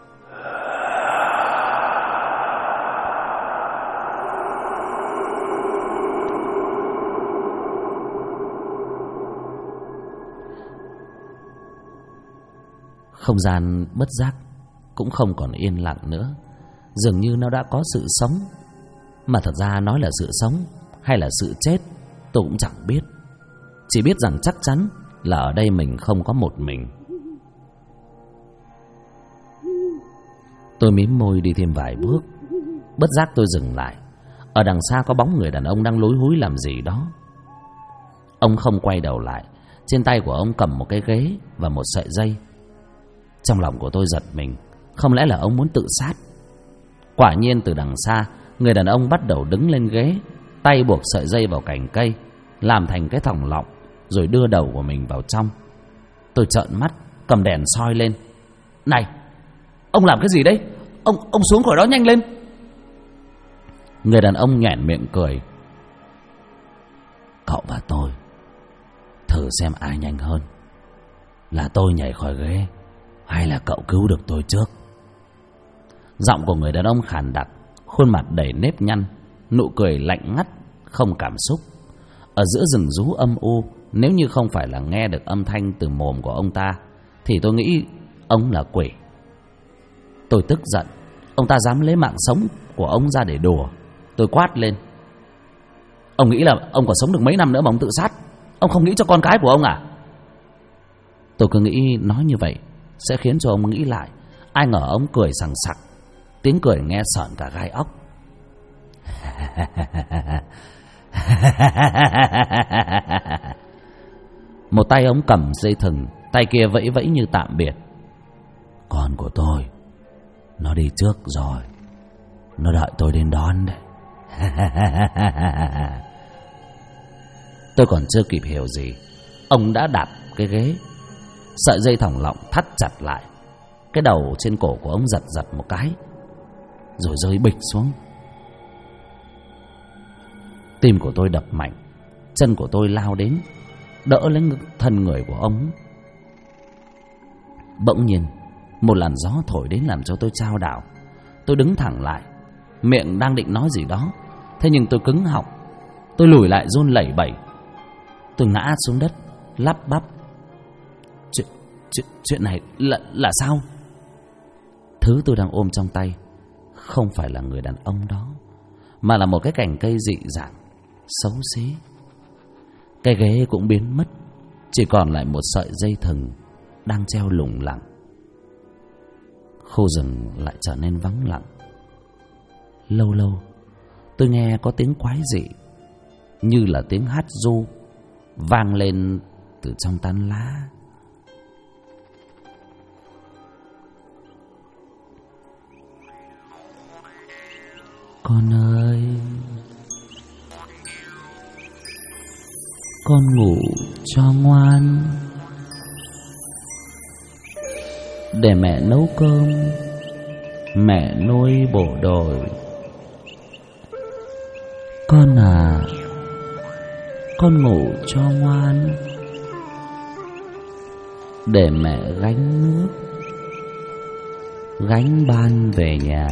A: Không gian bất giác cũng không còn yên lặng nữa. Dường như nó đã có sự sống. Mà thật ra nói là sự sống hay là sự chết tôi cũng chẳng biết. Chỉ biết rằng chắc chắn là ở đây mình không có một mình. Tôi mím môi đi thêm vài bước. Bất giác tôi dừng lại. Ở đằng xa có bóng người đàn ông đang lúi húi làm gì đó. Ông không quay đầu lại. Trên tay của ông cầm một cái ghế và một sợi dây. Trong lòng của tôi giật mình. Không lẽ là ông muốn tự sát? Quả nhiên từ đằng xa, người đàn ông bắt đầu đứng lên ghế, tay buộc sợi dây vào cành cây, làm thành cái thòng lọng, rồi đưa đầu của mình vào trong. Tôi trợn mắt, cầm đèn soi lên. Này, ông làm cái gì đấy? Ông xuống khỏi đó nhanh lên. Người đàn ông nhoẻn miệng cười. Cậu và tôi thử xem ai nhanh hơn, là tôi nhảy khỏi ghế hay là cậu cứu được tôi trước. Giọng của người đàn ông khàn đặc, khuôn mặt đầy nếp nhăn, nụ cười lạnh ngắt, không cảm xúc. Ở giữa rừng rú âm u, nếu như không phải là nghe được âm thanh từ mồm của ông ta thì tôi nghĩ ông là quỷ. Tôi tức giận, ông ta dám lấy mạng sống của ông ra để đùa. Tôi quát lên. Ông nghĩ là ông còn sống được mấy năm nữa mà ông tự sát? Ông không nghĩ cho con cái của ông à? Tôi cứ nghĩ nói như vậy sẽ khiến cho ông nghĩ lại. Ai ngờ ông cười sằng sặc, tiếng cười nghe sởn cả gai óc. Một tay ông cầm dây thừng, tay kia vẫy vẫy như tạm biệt. Con của tôi nó đi trước rồi, nó đợi tôi đến đón đấy. Tôi còn chưa kịp hiểu gì, ông đã đạp cái ghế, sợi dây thòng lọng thắt chặt lại. Cái đầu trên cổ của ông giật giật một cái, rồi rơi bịch xuống. Tim của tôi đập mạnh, chân của tôi lao đến đỡ lấy thân người của ông. Bỗng nhiên một làn gió thổi đến làm cho tôi chao đảo. Tôi đứng thẳng lại, miệng đang định nói gì đó, thế nhưng tôi cứng họng. Tôi lùi lại run lẩy bẩy. Tôi ngã xuống đất lắp bắp. Chuyện này là sao? Thứ tôi đang ôm trong tay không phải là người đàn ông đó, mà là một cái cành cây dị dạng, xấu xí. Cái ghế cũng biến mất, chỉ còn lại một sợi dây thừng đang treo lủng lẳng. Khu rừng lại trở nên vắng lặng. Lâu lâu tôi nghe có tiếng quái dị, như là tiếng hát ru vang lên từ trong tán lá. Con ơi, con ngủ cho ngoan, để mẹ nấu cơm, mẹ nuôi bộ đội. Con à, con ngủ cho ngoan, để mẹ gánh nước, gánh ban về nhà.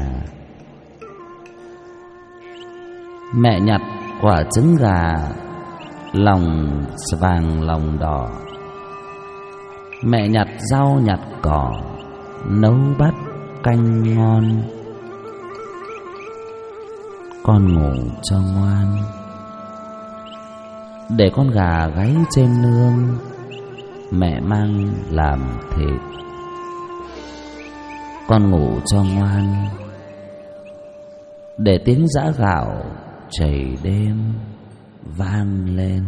A: Mẹ nhặt quả trứng gà, lòng vàng lòng đỏ. Mẹ nhặt rau nhặt cỏ, nấu bát canh ngon. Con ngủ cho ngoan, để con gà gáy trên nương, mẹ mang làm thịt. Con ngủ cho ngoan, để tiếng giã gạo chảy đêm vang lên.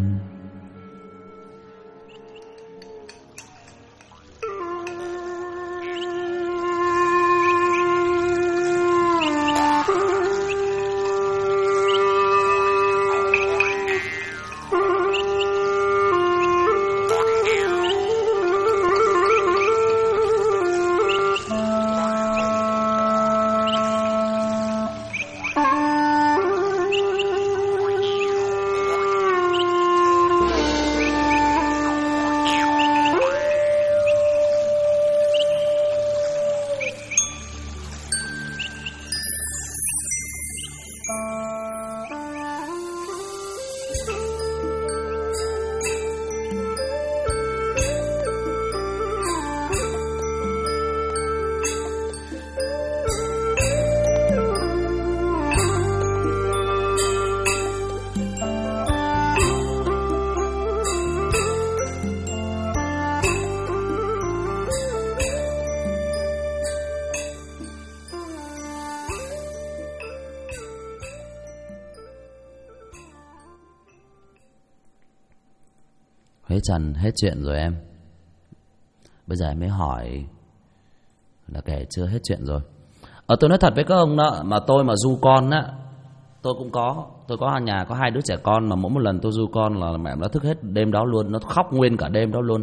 A: Huế Trần hết chuyện rồi em. Bây giờ em mới hỏi là kể chưa hết chuyện rồi. Tôi nói thật với các ông đó, mà tôi mà du con á, tôi cũng có. Tôi có nhà có 2 đứa trẻ con, mà mỗi một lần tôi du con là mẹ nó thức hết đêm đó luôn, nó khóc nguyên cả đêm đó luôn.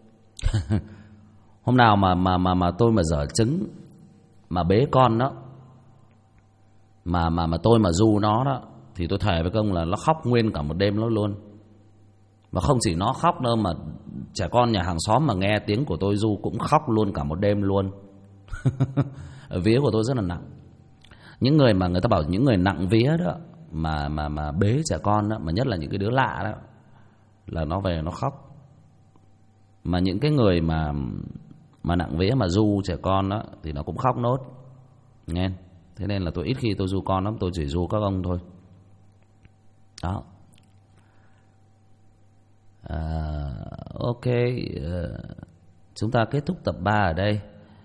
A: Hôm nào mà tôi mà dở trứng mà bế con đó, mà tôi mà du nó đó, thì tôi thề với các ông là nó khóc nguyên cả một đêm đó luôn. Và không chỉ nó khóc đâu, mà trẻ con nhà hàng xóm mà nghe tiếng của tôi du cũng khóc luôn cả một đêm luôn. Vía của tôi rất là nặng. Những người mà người ta bảo những người nặng vía đó, mà bế trẻ con đó, mà nhất là những cái đứa lạ đó, là nó về nó khóc. Mà những cái người mà nặng vía mà du trẻ con đó thì nó cũng khóc nốt, nghe. Thế nên là tôi ít khi tôi du con lắm, tôi chỉ du các ông thôi đó. Ok, chúng ta kết thúc tập 3 ở đây.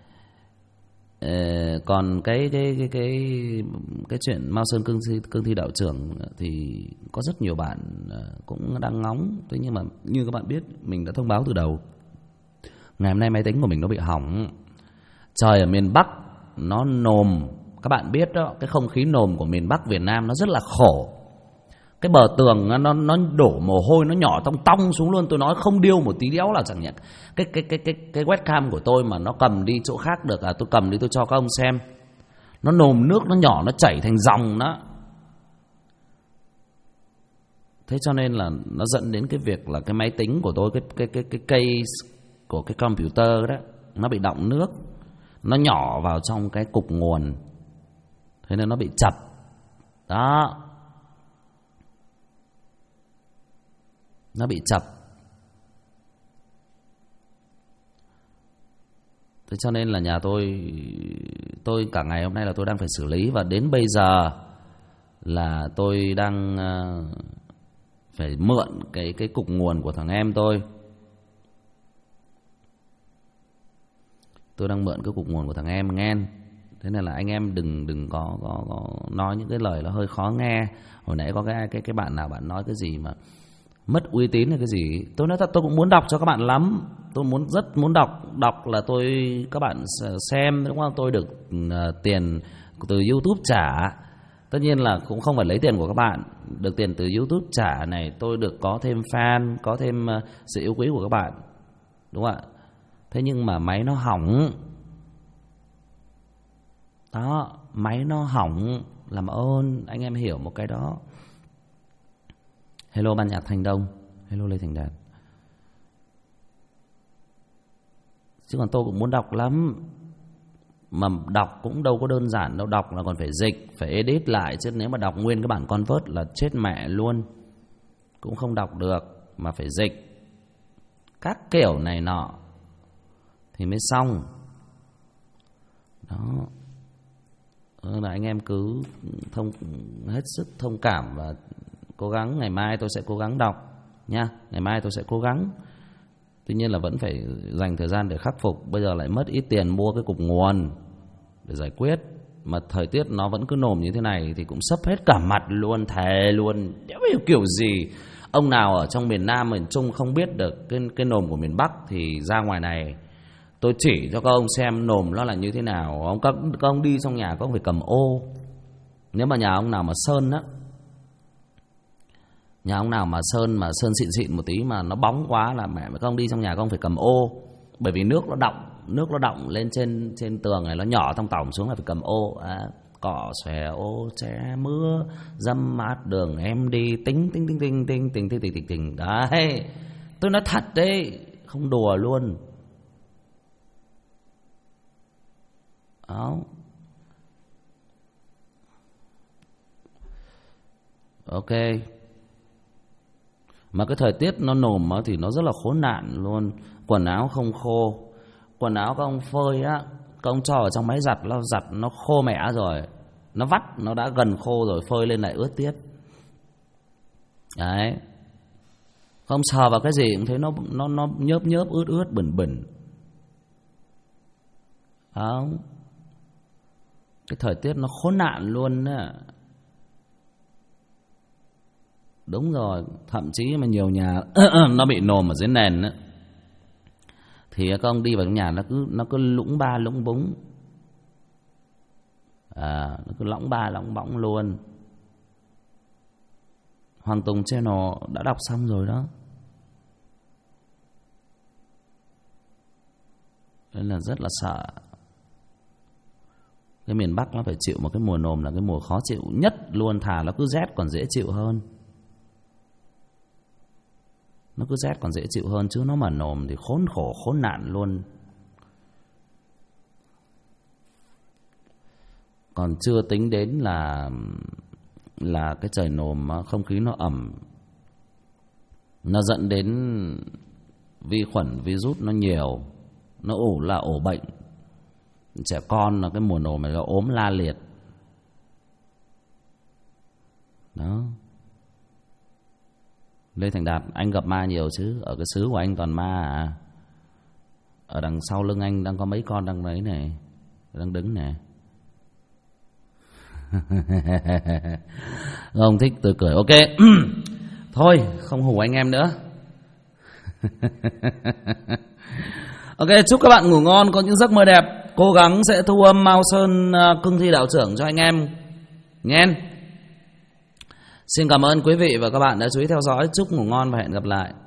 A: Còn cái chuyện Mao Sơn cương thi đạo trưởng thì có rất nhiều bạn cũng đang ngóng. Thế nhưng mà như các bạn biết, mình đã thông báo từ đầu, ngày hôm nay máy tính của mình nó bị hỏng. Trời ở miền Bắc nó nồm, các bạn biết đó, cái không khí nồm của miền Bắc Việt Nam nó rất là khổ. Cái bờ tường nó đổ mồ hôi, nó nhỏ tong tong xuống luôn. Tôi nói không điêu một tí đéo là chẳng nhận. Cái webcam của tôi mà nó cầm đi chỗ khác được, tôi cầm đi tôi cho các ông xem. Nó nồm nước, nó nhỏ, nó chảy thành dòng đó. Thế cho nên là nó dẫn đến cái việc là cái máy tính của tôi, cái case của cái computer đó, nó bị đọng nước, nó nhỏ vào trong cái cục nguồn, thế nên nó bị chập đó. Nó bị chập. Thế cho nên là nhà tôi cả ngày hôm nay là tôi đang phải xử lý. Và đến bây giờ là tôi đang phải mượn cái cục nguồn của thằng em tôi. Tôi đang mượn cái cục nguồn của thằng em nghe. Thế nên là anh em đừng có nói những cái lời nó hơi khó nghe. Hồi nãy có cái bạn nào bạn nói cái gì mà Mất uy tín là cái gì? Tôi nói thật, tôi cũng muốn đọc cho các bạn lắm. Tôi rất muốn đọc là các bạn xem, đúng không? Tôi được tiền từ YouTube trả. Tất nhiên là cũng không phải lấy tiền của các bạn. Được tiền từ YouTube trả này, tôi được có thêm fan, có thêm sự yêu quý của các bạn, đúng không ạ? Thế nhưng mà máy nó hỏng. Đó, máy nó hỏng, làm ơn anh em hiểu một cái đó. Hello ban nhạc Thành Đông, hello Lê Thành Đạt. Chứ còn tôi cũng muốn đọc lắm. Mà đọc cũng đâu có đơn giản đâu. Đọc là còn phải dịch, phải edit lại. Chứ nếu mà đọc nguyên cái bản convert là chết mẹ luôn. Cũng không đọc được, mà phải dịch các kiểu này nọ thì mới xong. Đó là anh em cứ hết sức thông cảm và cố gắng. Ngày mai tôi sẽ cố gắng đọc nha. Ngày mai tôi sẽ cố gắng. Tuy nhiên là vẫn phải dành thời gian để khắc phục. Bây giờ lại mất ít tiền mua cái cục nguồn để giải quyết. Mà thời tiết nó vẫn cứ nồm như thế này thì cũng sấp hết cả mặt luôn. Thề luôn, đéo hiểu kiểu gì. Ông nào ở trong miền Nam, miền Trung không biết được cái nồm của miền Bắc thì ra ngoài này tôi chỉ cho các ông xem nồm nó là như thế nào. Các ông đi trong nhà các ông phải cầm ô. Nếu mà nhà ông nào mà sơn á, nhà ông nào mà sơn xịn xịn một tí mà nó bóng quá là mẹ các ông đi trong nhà các ông phải cầm ô. Bởi vì nước nó đọng lên trên tường này, nó nhỏ trong tỏng xuống là phải cầm ô. Cỏ xòe ô che mưa, dăm mát đường em đi, tính đấy. Tôi nói thật đấy, không đùa luôn. Đó. Ok. Mà cái thời tiết nó nồm thì nó rất là khốn nạn luôn. Quần áo không khô. Quần áo các ông phơi á, các ông cho ở trong máy giặt, nó khô mẻ rồi, nó vắt, nó đã gần khô rồi, phơi lên lại ướt tiếp. Đấy. Không sờ vào cái gì cũng thấy nó nhớp ướt bẩn. Không. Cái thời tiết nó khốn nạn luôn á. Đúng rồi, thậm chí mà nhiều nhà nó bị nồm ở dưới nền á, thì các ông đi vào trong nhà nó cứ lũng ba lũng búng. Nó cứ lõng ba lõng bõng luôn. Hoàng Tùng Channel đã đọc xong rồi đó. Nên là rất là sợ. Cái miền Bắc nó phải chịu một cái mùa nồm là cái mùa khó chịu nhất luôn. Thà nó cứ rét còn dễ chịu hơn. Nó cứ rét còn dễ chịu hơn, chứ nó mà nồm thì khốn khổ khốn nạn luôn. Còn chưa tính đến là cái trời nồm không khí nó ẩm, nó dẫn đến vi khuẩn virus nó nhiều, nó ủ là ổ bệnh. Trẻ con là cái mùa nồm này nó ốm la liệt. Đó. Lê Thành Đạt, anh gặp ma nhiều chứ? Ở cái xứ của anh toàn ma à? Ở đằng sau lưng anh đang có mấy con đang đấy này, đang đứng này. Ông thích tôi cười, ok. Thôi không hù anh em nữa. Ok, chúc các bạn ngủ ngon, có những giấc mơ đẹp. Cố gắng sẽ thu âm Mao Sơn cương thi đạo trưởng cho anh em nghe. Xin cảm ơn quý vị và các bạn đã chú ý theo dõi. Chúc ngủ ngon và hẹn gặp lại.